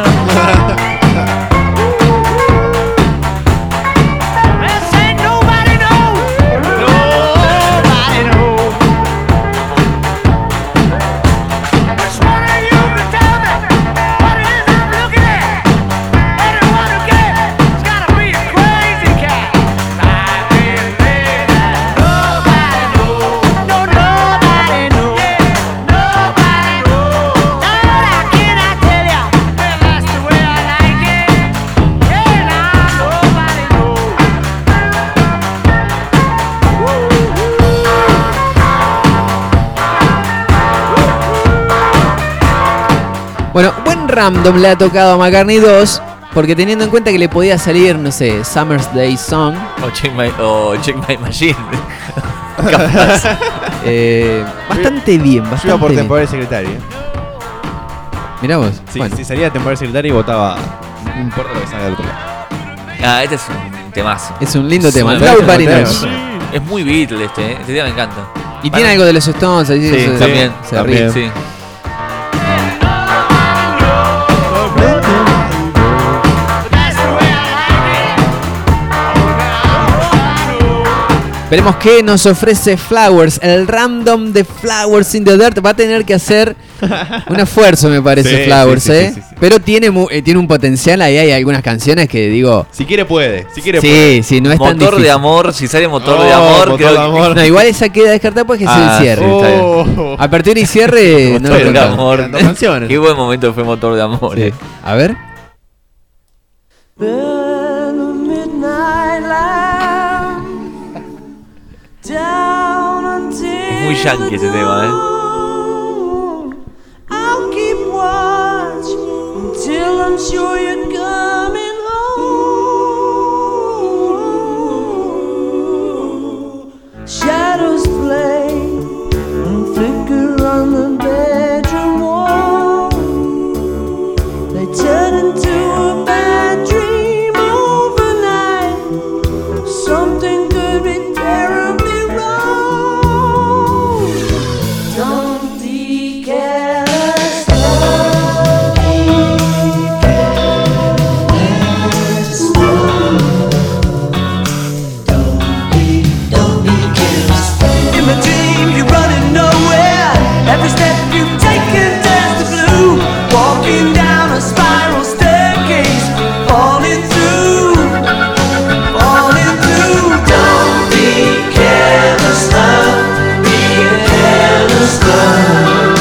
Just wanted you to tell me Bueno, buen random le ha tocado a McCartney 2, porque teniendo en cuenta que le podía salir, no sé, Summer's Day Song. O Check My Machine. Bastante bien, Yo bastante iba por bien. temporada secretaria. Mirá vos. Sí, bueno. si salía temporada secretaria y votaba. No importa lo que salga del otro lado. Ah, este es un temazo. Es un lindo tema. un Nobody tema. Knows. Es muy Beatles este tema me encanta. Y tiene algo de los Stones. Ahí Sí, se- también. se también. ríe. Sí. Veremos qué nos ofrece Flowers. El random de Flowers in the Dirt va a tener que hacer un esfuerzo, me parece, Sí, Flowers, sí, sí, sí, sí. Pero tiene un potencial. Ahí hay algunas canciones que digo. Si quiere puede. Si quiere Sí, puede. sí, no es tan Motor de difícil. amor, si sale motor Oh, de amor, Motor creo de que- amor. No, igual esa queda descartada porque es Ah, el cierre. está bien. Oh. Apertura y cierre. no lo Motor de contamos. amor. Eran dos canciones. Qué buen momento fue motor de amor. Sí. A ver. Es muy yankee ese tema, I'll keep watch until I'm sure you're coming home. Shadows play and flicker on the bedroom wall. They turn into a bad dream overnight. Something could be terribly wrong. Don't be careless, in my dream you're running nowhere. Every step you take turns to blue. Walking down a spiral staircase, falling through. Don't be careless, love. Be careless, love.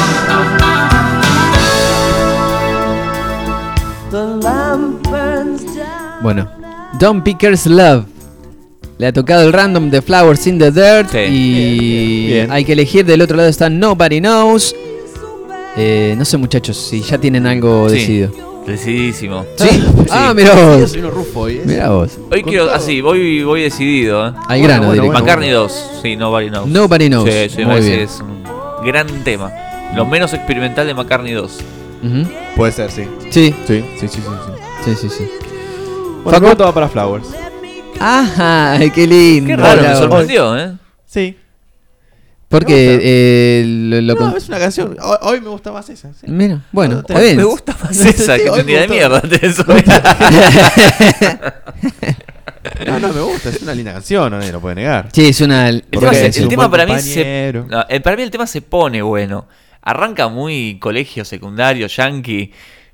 The lamp burns down. Bueno, Don't Pickers Love. Le ha tocado el random de Flowers in the Dirt. Sí. Y Bien. hay que elegir. Del otro lado está Nobody Knows. No sé, muchachos, si ya tienen algo Sí. decidido. Decidísimo. ¿Sí? Ah, mirá vos. Soy uno rufo hoy, Mirá vos. Hoy quiero, así, voy decidido, Al grano, bueno, directo. McCartney 2, sí, Nobody Knows. Nobody Knows. Sí, sí, me Muy parece bien. que es un gran tema. Lo menos experimental de McCartney 2. Ujú. Puede ser, sí. Sí, Sí, sí, sí, sí. sí, sí, sí. Bueno, Facu. el voto va para Flowers. Ajá, qué lindo. Qué raro, me Bravo. sorprendió, ¿eh? Sí. Porque lo No, con- es una canción. Hoy me gusta más esa. Sí. Mira, bueno, está Hoy bien. Me gusta más esa, Sí, que hoy un día de me mierda. gustó. Eso. No, me gusta. Es una linda canción, nadie lo puede negar. Sí, es una. El Porque tema, es el un tema buen para mí se, compañero. no, para mí el tema se pone bueno. Arranca muy colegio secundario, yankee.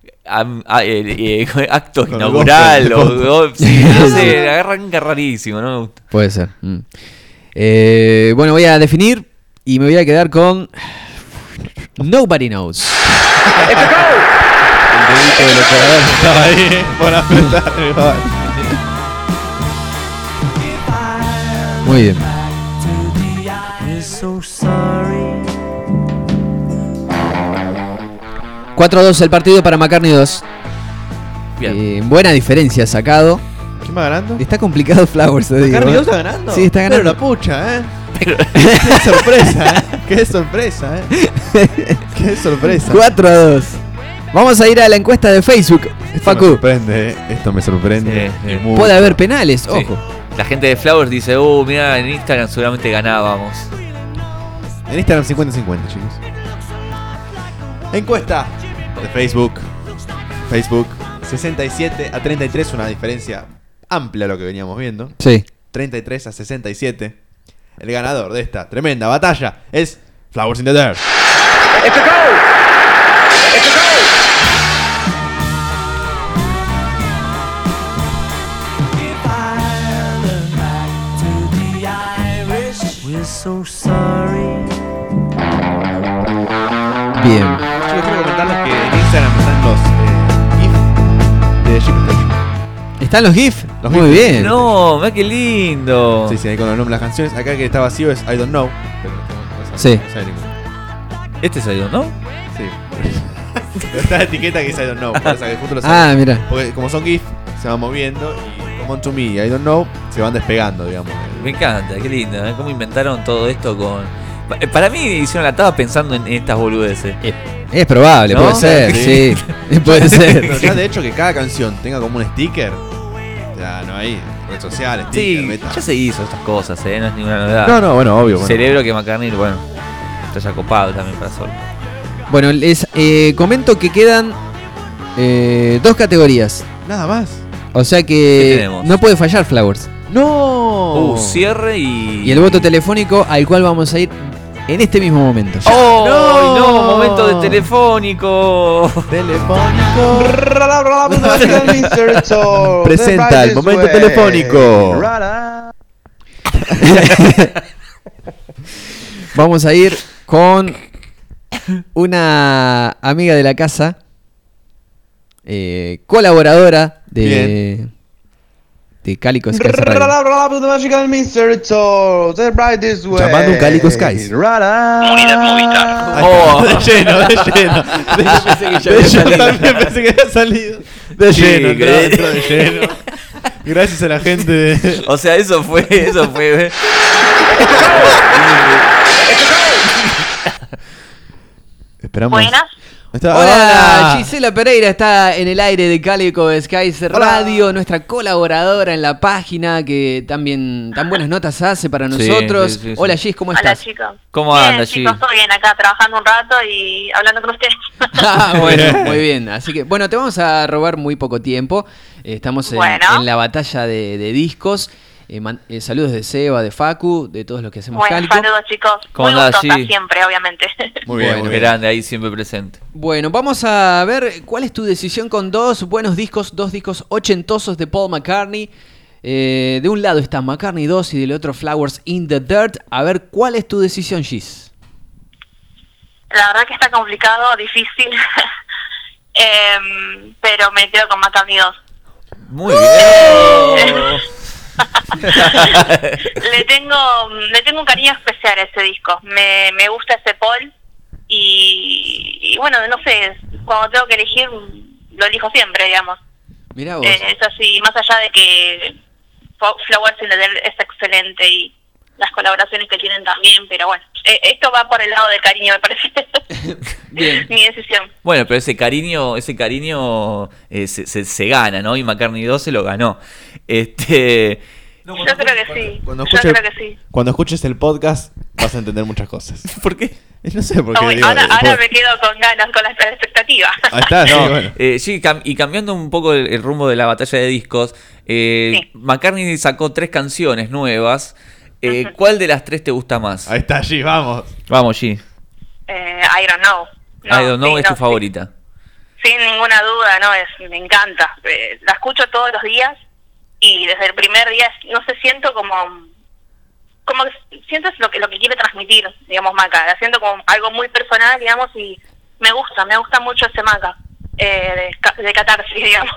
Acto Con el inaugural. gospel de Sí, no sé, arranca rarísimo, no me gusta. Puede ser. Bueno, voy a definir y me voy a quedar con Nobody Knows. El dedito del operador estaba ahí por apretar el gol. Muy bien. We're so sorry. 4-2 el partido para McCartney 2. Bien. Buena diferencia sacado. ¿Quién va ganando? Está complicado Flowers, te digo. ¿McCartney 2 está ganando? Sí, está ganando. Pero la pucha, Qué sorpresa, Qué sorpresa, Qué sorpresa. 4-2. Vamos a ir a la encuesta de Facebook. Esto me Facu, sorprende, Esto me sorprende. Sí, sí. mucho. puede haber penales, Sí. ojo. La gente de Flowers dice, mira, en Instagram seguramente ganábamos. En Instagram 50-50, chicos. Encuesta de Facebook. Facebook 67-33, una diferencia amplia a lo que veníamos viendo. Sí. 33-67. El ganador de esta tremenda batalla es Flowers in the Dirt. It's a goal! It's a goal! We're so sorry. Bien. Chicos, quiero comentarles que en Instagram están los GIF de Jeep Station. ¿Están los GIF? Los Muy GIF. bien. No, mira qué lindo. Sí, sí, ahí con los nombres de las canciones. Acá el que está vacío es I Don't Know. Pero no Sí. sabe ninguno. Este salió, ¿no? Sí. Pero está la etiqueta que dice I don't know. O sea, que justo lo Ah, saben. mira. Porque como son GIF, se van moviendo y como On To Me y I don't know, se van despegando, digamos. Me encanta, qué lindo, ¿eh? Cómo inventaron todo esto con... Para mí hicieron la tapa pensando en estas boludeces. Es probable, ¿No? puede ser, sí. Puede ser. Pero ya de hecho que cada canción tenga como un sticker, ya no hay red social, sticker, Sí, meta. ya se hizo estas cosas, no es ninguna novedad. No, bueno, obvio. Bueno. Celebro que McCartney, bueno, se haya copado también para solo. Bueno, les comento que quedan 2 categorías. Nada más. O sea ¿Qué que tenemos? no puede fallar Flowers. ¡No! Cierre y... Y el voto telefónico al cual vamos a ir en este mismo momento. ¡Oh! ¡No! ¡No! ¡Momento de telefónico! Telefónico. Presenta el momento telefónico. Vamos a ir con una amiga de la casa, colaboradora de Cálicos Skies Radio. Llamando un Cálico Skies. ¡Oh! De lleno. Yo también pensé que había salido. De Sí, lleno, que- entró de lleno. Gracias a la gente de... O sea, eso fue... Esperamos. Buenas. Hola, Gisela Pereira está en el aire de Cálico Skies Radio, nuestra colaboradora en la página que también tan buenas notas hace para Sí, nosotros. sí, sí, sí. Hola Gis, ¿cómo Hola estás? chicos. ¿Cómo Bien, anda, chicos? Gis? Estoy bien acá trabajando un rato y hablando con ustedes. Ah, bueno, muy bien. Así que, bueno, te vamos a robar muy poco tiempo. Estamos Bueno. en la batalla de discos. Saludos de Seba, de Facu, de todos los que hacemos Bueno, Cálico. saludos chicos. ¿Cómo Muy andás, gustosa Gi? siempre, obviamente. Muy bien, Bueno, muy bien. Grande, ahí siempre presente. Bueno, vamos a ver cuál es tu decisión con 2 buenos discos, 2 discos ochentosos de Paul McCartney. De un lado está McCartney 2 y del otro Flowers in the Dirt. A ver, ¿cuál es tu decisión, Gis? La verdad que está complicado, difícil. Pero me quedo con McCartney 2. Muy bien. Le tengo un cariño especial a ese disco. Me gusta ese Paul y bueno, no sé, cuando tengo que elegir lo elijo siempre, digamos. Mirá vos. Es así, más allá de que Flowers in the Dirt es excelente y las colaboraciones que tienen también, pero bueno, esto va por el lado del cariño, me parece. Bien. Mi decisión. Bueno, pero ese cariño se gana, ¿no? Y McCartney 2 se lo ganó. Yo creo que sí. Cuando Yo escuches, creo que sí. cuando escuches el podcast vas a entender muchas cosas. ¿Por qué? No sé por qué. Uy, digo, ahora después- me quedo con ganas, con la expectativa. Ahí está, sí, bueno. Sí, y cambiando un poco el rumbo de la batalla de discos, Sí. McCartney sacó 3 canciones nuevas. ¿Cuál de las 3 te gusta más? Ahí está, allí, vamos. Vamos, G. I don't know. I don't know sí, es tu sí. favorita. Sin ninguna duda, me encanta. La escucho todos los días y desde el primer día, no sé, siento como que siento lo que quiere transmitir, digamos, Maca. La siento como algo muy personal, digamos, y me gusta mucho ese Maca, de catarsis, digamos.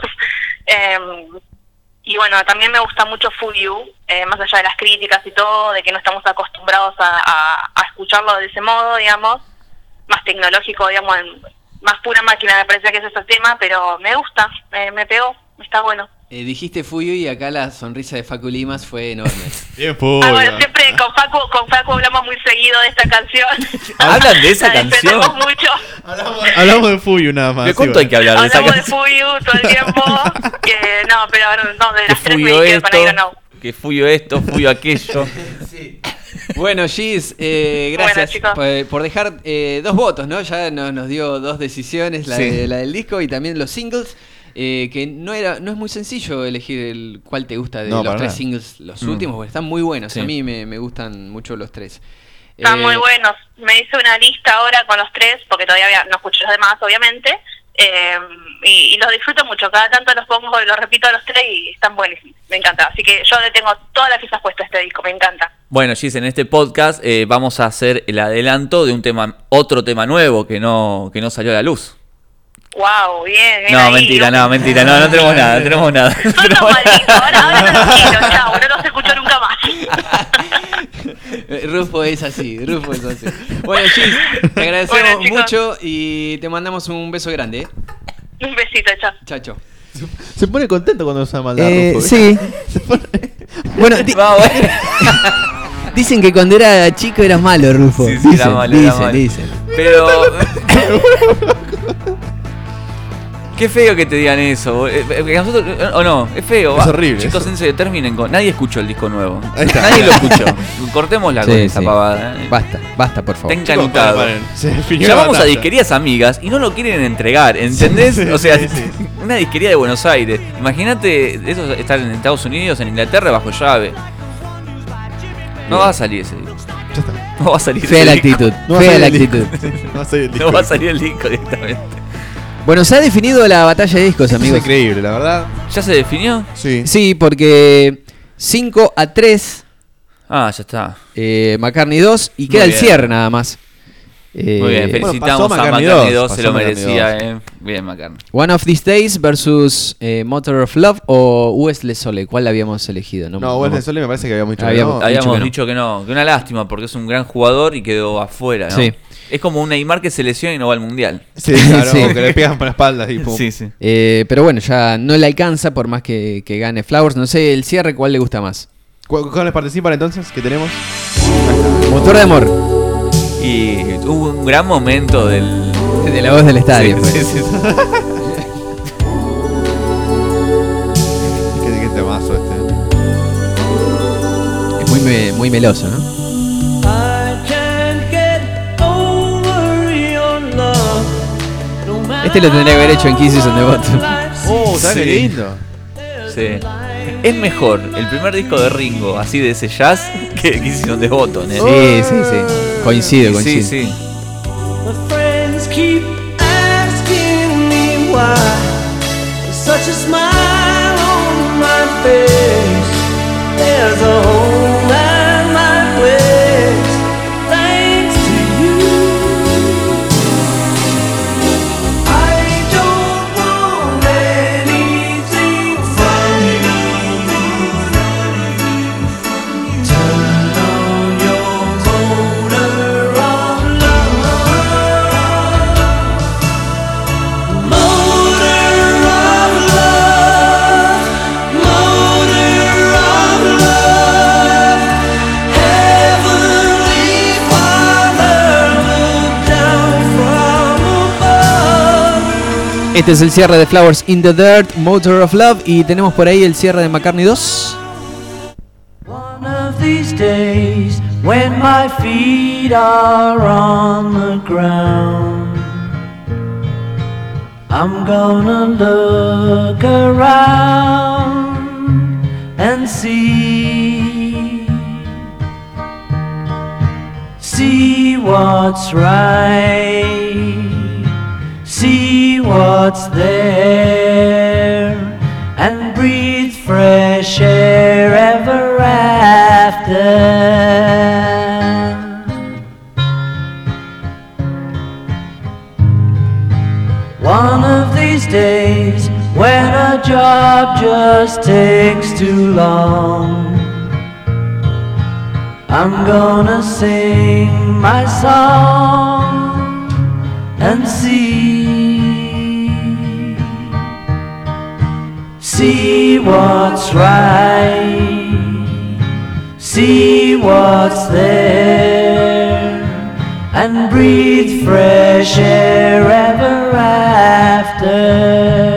Y bueno, también me gusta mucho Full You, más allá de las críticas y todo, de que no estamos acostumbrados a escucharlo de ese modo, digamos, más tecnológico, digamos, más pura máquina me parece que es ese tema, pero me gusta, me pegó, está bueno. Dijiste Fuyo y acá la sonrisa de Facu Limas fue enorme. Bien, Fulvio. Bueno, siempre con Facu hablamos muy seguido de esta canción. ¿Hablan de esa La canción? defendemos mucho. Hablamos de Fuyu nada más. ¿De sí, cuánto bueno. hay que hablar de esa Hablamos de canción? Fuyu todo el tiempo. No, pero no, de Que las tres me fuyo quedo con I esto, don't know. que fuyo esto, fuyo aquello. Bueno, Gis, gracias Bueno, chicos. por dejar 2 votos, ¿no? Ya nos dio 2 decisiones, la, Sí. la del disco y también los singles. Que no es muy sencillo elegir cuál te gusta de No, los para 3 nada. singles, los últimos, porque están muy buenos. Sí. A mí me gustan mucho los 3. Están muy buenos. Me hice una lista ahora con los 3, porque todavía no escucho los demás, obviamente. Y los disfruto mucho. Cada tanto los pongo y los repito a los 3 y están buenísimos. Me encanta. Así que yo le tengo todas las fichas puestas a este disco. Me encanta. Bueno, Gis, en este podcast vamos a hacer el adelanto de otro tema nuevo que no salió a la luz. Wow, bien. No, mentira, no tenemos nada, no tenemos nada. Son los malditos. Ahora no los quiero. Chao, no los escucho nunca más. Rufo es así, Rufo es así. Bueno, Gis, te agradecemos Bueno, chicos. mucho y te mandamos un beso grande. Un besito, chao. Chao, chao. Se pone contento cuando usa maldad. Rufo, Sí. Se pone- Bueno, Vamos, dicen que cuando era chico eras malo, Rufo. Sí, sí, era malo, era malo. Dicen. Pero. Qué feo que te digan eso. Que nosotros, o no, es feo. Es horrible Chicos, eso. en serio, terminen con. Nadie escuchó el disco nuevo. Ahí está. Nadie lo escuchó. Cortémosla con Sí, esa sí. pavada. Basta, por favor. Está encanutado. Se definió la Llamamos a batalla. disquerías amigas y no lo quieren entregar, ¿entendés? Sí, sí, o sea, sí, sí. una disquería de Buenos Aires. Imagínate eso estar en Estados Unidos, en Inglaterra, bajo llave. No va a salir ese disco. Ya está. No va a salir Fea ese la disco. actitud. No va a Fea salir la el disco. actitud. No va a salir el disco. No va a salir el disco directamente. Bueno, se ha definido la batalla de discos, Esto es amigos. increíble, la verdad. ¿Ya se definió? Sí. Sí, porque 5-3 Ah, ya está. McCartney 2 y Muy queda el bien. cierre nada más. Muy bien, felicitamos pasó a McCartney McCartney 2, 2, se pasó lo McCartney merecía, Bien, McCartney. One of These Days versus Motor of Love o Wesley Sole. ¿Cuál habíamos elegido? No, Wesley Sole me parece que habíamos dicho que Habíamos- no. Habíamos que no. dicho que no, que una lástima porque es un gran jugador y quedó afuera, ¿no? Sí. Es como un Neymar que se lesiona y no va al mundial. Sí, claro, Sí. que le pegan por la espalda y pum. Sí, sí. Pero bueno, ya no le alcanza por más que gane Flowers. No sé, el cierre, ¿cuál le gusta más? ¿Cuáles participan entonces? ¿Qué tenemos? Motor de amor. Y hubo un gran momento del. De la voz del estadio. Sí, fue. sí, sí. ¿Qué temazo este? Es muy meloso, ¿no? Este lo tendría que haber hecho en Kisses on the Bottom. ¿Sabes qué lindo? Sí. Es mejor el primer disco de Ringo, así de ese jazz, que hicieron de Bottom, ¿eh? Sí. Coincido. Sí, sí. My friends keep asking me why. There's such a smile on my face. There's a home at my place. Thanks to you. I don't want anything from you. Turn on your motor of love. Motor of love. Motor of love. Heavenly Father, look down from above. Este es el cierre de Flowers in the Dirt, Motor of Love. Y tenemos por ahí el cierre de McCartney 2. One of these days, when my feet are on the ground, I'm gonna look around and see what's right, see what's there, and breathe fresh air ever after. One of these days, when a job just takes too long, I'm gonna sing my song and see what's right, see what's there, and breathe fresh air ever after.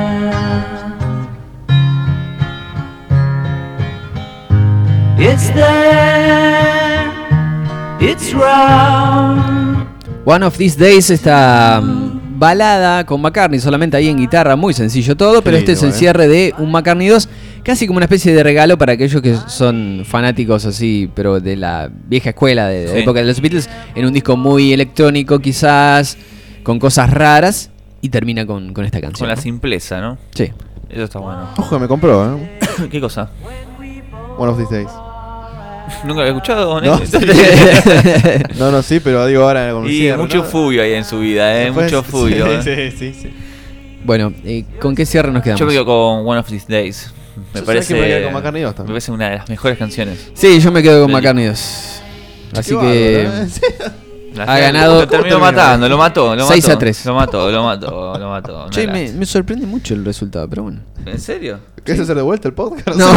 It's there, it's round. One of These Days, esta balada con McCartney, solamente ahí en guitarra, muy sencillo todo, pero este es el cierre de un McCartney 2, casi como una especie de regalo para aquellos que son fanáticos así, pero de la vieja escuela, de la Sí. época de los Beatles, en un disco muy electrónico quizás, con cosas raras, y termina con esta canción. Con la ¿no? simpleza, ¿no? Sí. Eso está bueno. Ojo que me compró, ¿eh? ¿Qué cosa? One of these days. Nunca había escuchado, No, no, sí, pero digo ahora con el Y cierre, mucho ¿no? fubio ahí en su vida, Después- mucho fubio. Sí. Bueno, ¿con qué cierre nos quedamos? Yo me quedo con One of These Days. Me Yo parece sabés que me voy a quedar con McCartney 2 me también. parece una de las mejores canciones. Sí, yo me quedo con Del- McCartney 2. Así que La ha gente ganado. Lo terminó matando, lo mató. 6-3. Lo mató. Che, Una me sorprende mucho el resultado, pero bueno. ¿En serio? ¿Querés hacer de vuelta el podcast? No.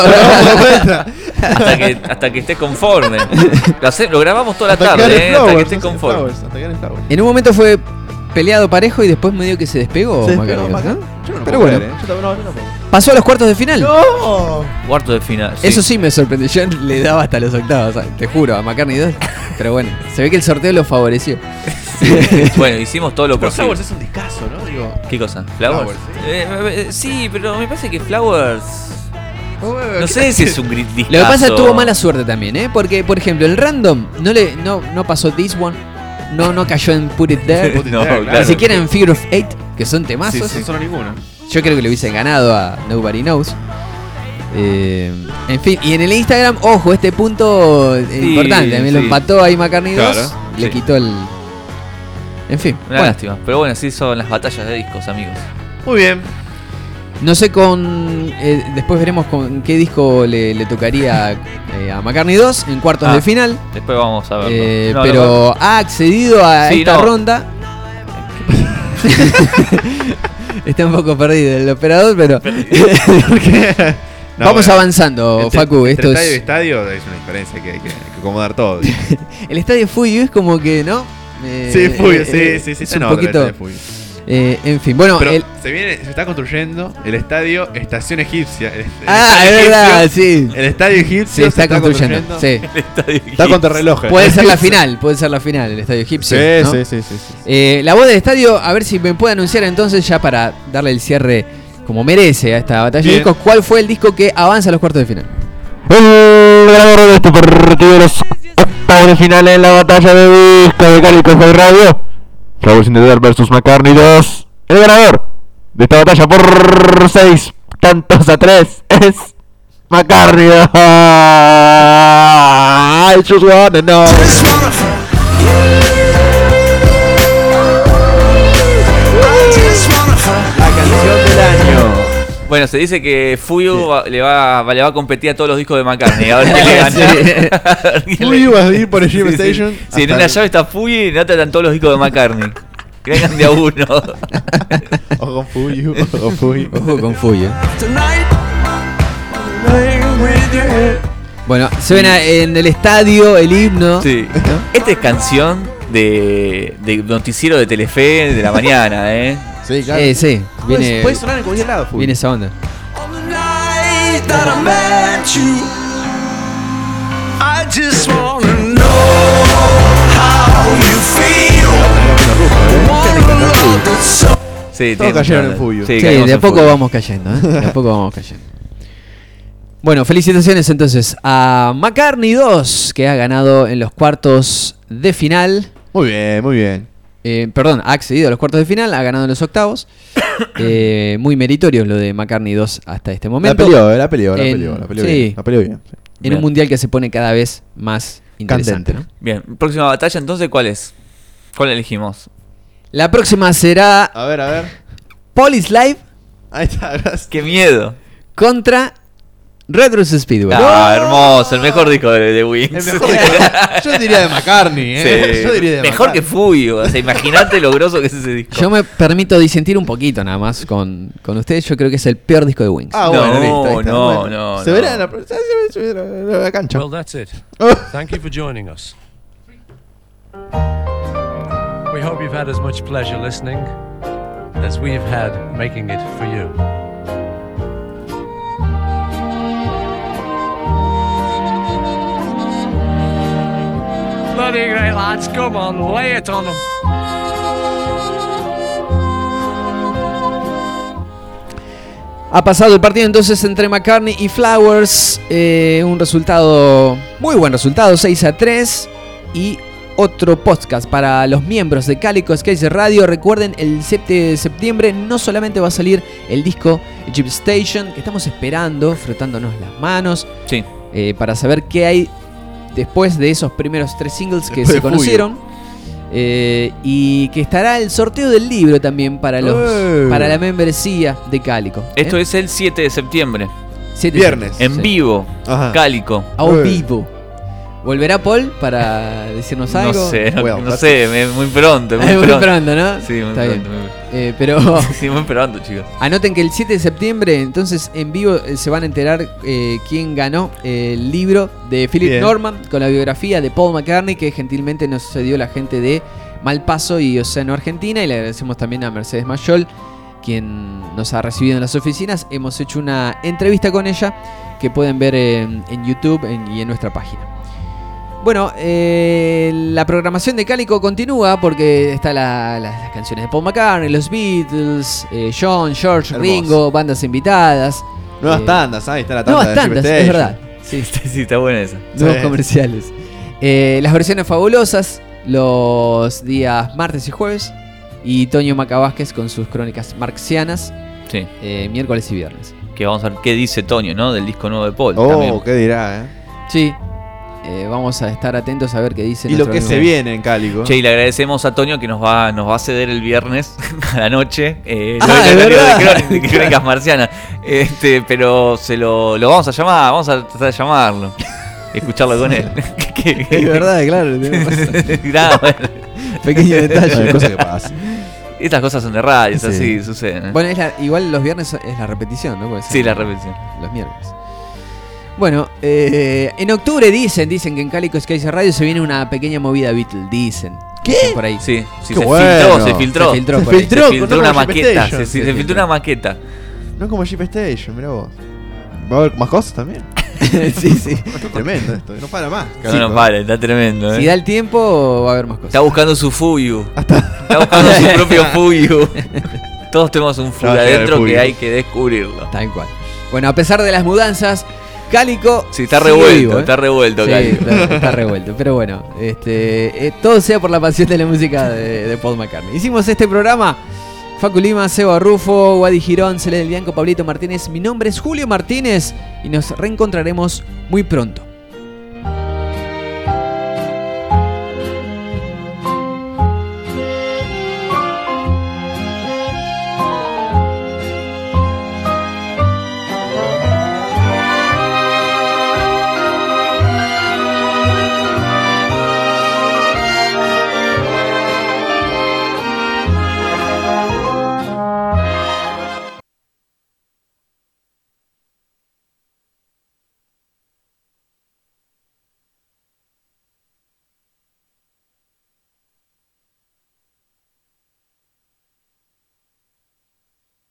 Hasta que estés conforme. Lo grabamos toda la tarde, hasta que estés conforme. En un momento fue peleado parejo y después medio que se despegó. McCartney, ¿no? Pero bueno, pasó a los cuartos de final. Cuarto de final. Sí. Eso sí me sorprendió. Yo le daba hasta los octavos, te juro, a McCartney 2. Pero bueno, se ve que el sorteo lo favoreció. Bueno, hicimos todo lo Pero posible. Flowers es un discazo, ¿no? Digo, ¿Qué cosa? ¿Flowers? Sí, pero me parece que Flowers. No sé si es un discazo. Lo que pasa es que tuvo mala suerte también, ¿eh? Porque, por ejemplo, el random no pasó This One, no cayó en Put It There, No, Claro. ni claro. siquiera en Figure of Eight, que son temazos. no sonó ninguno. Yo creo que le hubiesen ganado a Nobody Knows. En fin, y en el Instagram, ojo, este punto importante. También lo sí. empató ahí McCartney 2. Claro, Le sí. quitó el. En fin. Una bueno, lástima. Pero bueno, así son las batallas de discos, amigos. Muy bien. no sé con. Después veremos con qué disco le tocaría a McCartney 2 en cuartos de final. Después vamos a verlo. No, Pero ha accedido a Sí, esta no. ronda. Está un poco perdido el operador, pero. No, Vamos bueno, avanzando, Facu. Esto estadio y es. estadio es una diferencia que hay que acomodar todo. El estadio Fuyu es como que, ¿no? Sí, Fuyu, sí, es se un nota el poquito. estadio Fuyu. En fin, bueno. Pero se está construyendo el estadio Estación Egipcia. El Ah, estadio es verdad, egipcio, sí. El estadio egipcio Se está construyendo. Sí. Está contra reloj. Puede ser la final, el estadio egipcio. Sí, ¿no? sí. La voz del estadio, a ver si me puede anunciar entonces, ya para darle el cierre como merece a esta batalla de Bien. discos, ¿cuál fue el disco que avanza a los cuartos de final? El ganador de este partido de los octavos de final en la batalla de disco de Cálico Soy Radio, Flowers in the Dark vs McCartney 2. El ganador de esta batalla por 6 tantos a 3 es McCartney 2. I just wanna know. La canción del año. Bueno, se dice que Fuyu le va a competir a todos los discos de McCartney. A ver quién le gana. A ver quién le- Fuyu vas a ir por el Gym Sí, sí. Station. Sí, en hasta una el- llave está Fuyu y en otra están todos los discos de McCartney. Que vengan de a uno. O con Fuyu. O Fuyu. Ojo con Fuyu. Bueno, suena en el estadio el himno. Sí. Esta es canción de noticiero de Telefe de la mañana, ¿eh? Sí, claro. Sí, viene, Puede sonar en cualquier lado, Fuyu. viene esa onda. Sí, Todos tiene cayeron mucha en Fuyu. onda. Sí, caímos de a en poco Fuyu. vamos cayendo, ¿eh? De a poco vamos cayendo. Bueno, felicitaciones entonces a McCartney 2, que ha ganado en los cuartos de final. Muy bien, muy bien. Perdón, ha accedido a los cuartos de final, ha ganado en los octavos. Muy meritorio lo de McCartney 2 hasta este momento. La peleó sí. bien. La peleó bien. En un mundial que se pone cada vez más interesante, Candente. ¿no? Bien, próxima batalla entonces, ¿cuál es? ¿Cuál elegimos? La próxima será A ver. Police Live Ahí está, gracias. ¡Qué miedo! contra Red Rose Speedway. Ah, hermoso, el mejor disco de Wings. El mejor yo diría de McCartney, ¿eh? Sí. Yo diría de Mejor que McCartney. Fuyu, o sea, imagínate lo groso que es ese disco. Yo me permito disentir un poquito nada más con ustedes. Yo creo que es el peor disco de Wings. Ah, No, bueno, listo, ahí está. no, Bueno. no, Se no. verá en la cancha. Well, that's it. Thank you for joining us. We hope you've had as much pleasure listening as we've had making it for you. Bloody great, lads. Come on, lay it on them. Ha pasado el partido entonces entre McCartney y Flowers. Un resultado, muy buen resultado, 6-3. Y otro podcast para los miembros de Cálico Skies Radio. Recuerden, el 7 de septiembre no solamente va a salir el disco Jeep Station, que estamos esperando, frotándonos las manos, Sí. para saber qué hay después de esos primeros 3 singles que Después se de Fuyu. conocieron. Y que estará el sorteo del libro también para para la membresía de Cálico. Esto es el 7 de septiembre. 7 Viernes. En Sí. vivo. Ajá. Cálico. A vivo. ¿Volverá Paul para decirnos algo? No sé, Well, no sé, muy pronto. Muy pronto, ¿no? Sí, muy Está pronto. bien. Pero Sí, muy pronto, chicos. anoten que el 7 de septiembre, entonces en vivo se van a enterar quién ganó el libro de Philip Bien. Norman con la biografía de Paul McCartney, que gentilmente nos cedió la gente de Malpaso y Océano, Argentina. Y le agradecemos también a Mercedes Mayol, quien nos ha recibido en las oficinas. Hemos hecho una entrevista con ella que pueden ver en YouTube y en nuestra página. Bueno, la programación de Cálico continúa porque está las canciones de Paul McCartney, los Beatles, John, George, Hermoso. Ringo, bandas invitadas. Nuevas tandas, ahí está la tanda Nuevas de tandas, Ship es Station. verdad. Sí, Sí, está buena esa. nuevos Sí. comerciales. Las versiones fabulosas los días martes y jueves. Y Toño Maca Vázquez con sus crónicas marxianas Sí. miércoles y viernes. Que vamos a ver qué dice Toño, ¿no? Del disco nuevo de Paul. Oh, también. ¿qué dirá, Sí, vamos a estar atentos a ver qué dice. Y lo nuestro que amigo. se viene en Cálico. Che, y le agradecemos a Toño que nos va a ceder el viernes a la noche Ah, el ¿de horario verdad? de Crónicas Marcianas. Pero lo vamos a llamar, vamos a tratar de llamarlo. Escucharlo con él. Es verdad, claro. Nada, bueno. Pequeño Hay detalle. cosas que pasan. Estas cosas son de radio, Sí. así suceden. ¿eh? Bueno, igual los viernes es la repetición, ¿no? Puede ser. Sí, la repetición. Los miércoles. Bueno, en octubre dicen que en Cálico Skies Radio se viene una pequeña movida Beatle. Dicen por ahí. Sí, sí, Qué se bueno. filtró. Se filtró Se por ahí. filtró. Se filtró no una como Jeep maqueta. Station. Se filtró una maqueta. No como Jeep Station, mirá vos. ¿Va a haber más cosas también? Sí. Tremendo esto, no para más. No para, está tremendo. Si da el tiempo, va a haber más cosas. Está buscando su Fuyu. Está buscando su propio Fuyu. Todos tenemos un Fuyu Va a llegar el adentro que Fuyu. hay que descubrirlo. Tal cual. Bueno, a pesar de las mudanzas, Cálico. Sí, está sigue revuelto, vivo, ¿eh? está revuelto, Sí, Cálico. está revuelto. Pero bueno, todo sea por la pasión de la música de Paul McCartney. Hicimos este programa. Facu Lima, Seba Rufo, Wadi Girón, Celeste del Bianco, Pablito Martínez. Mi nombre es Julio Martínez y nos reencontraremos muy pronto.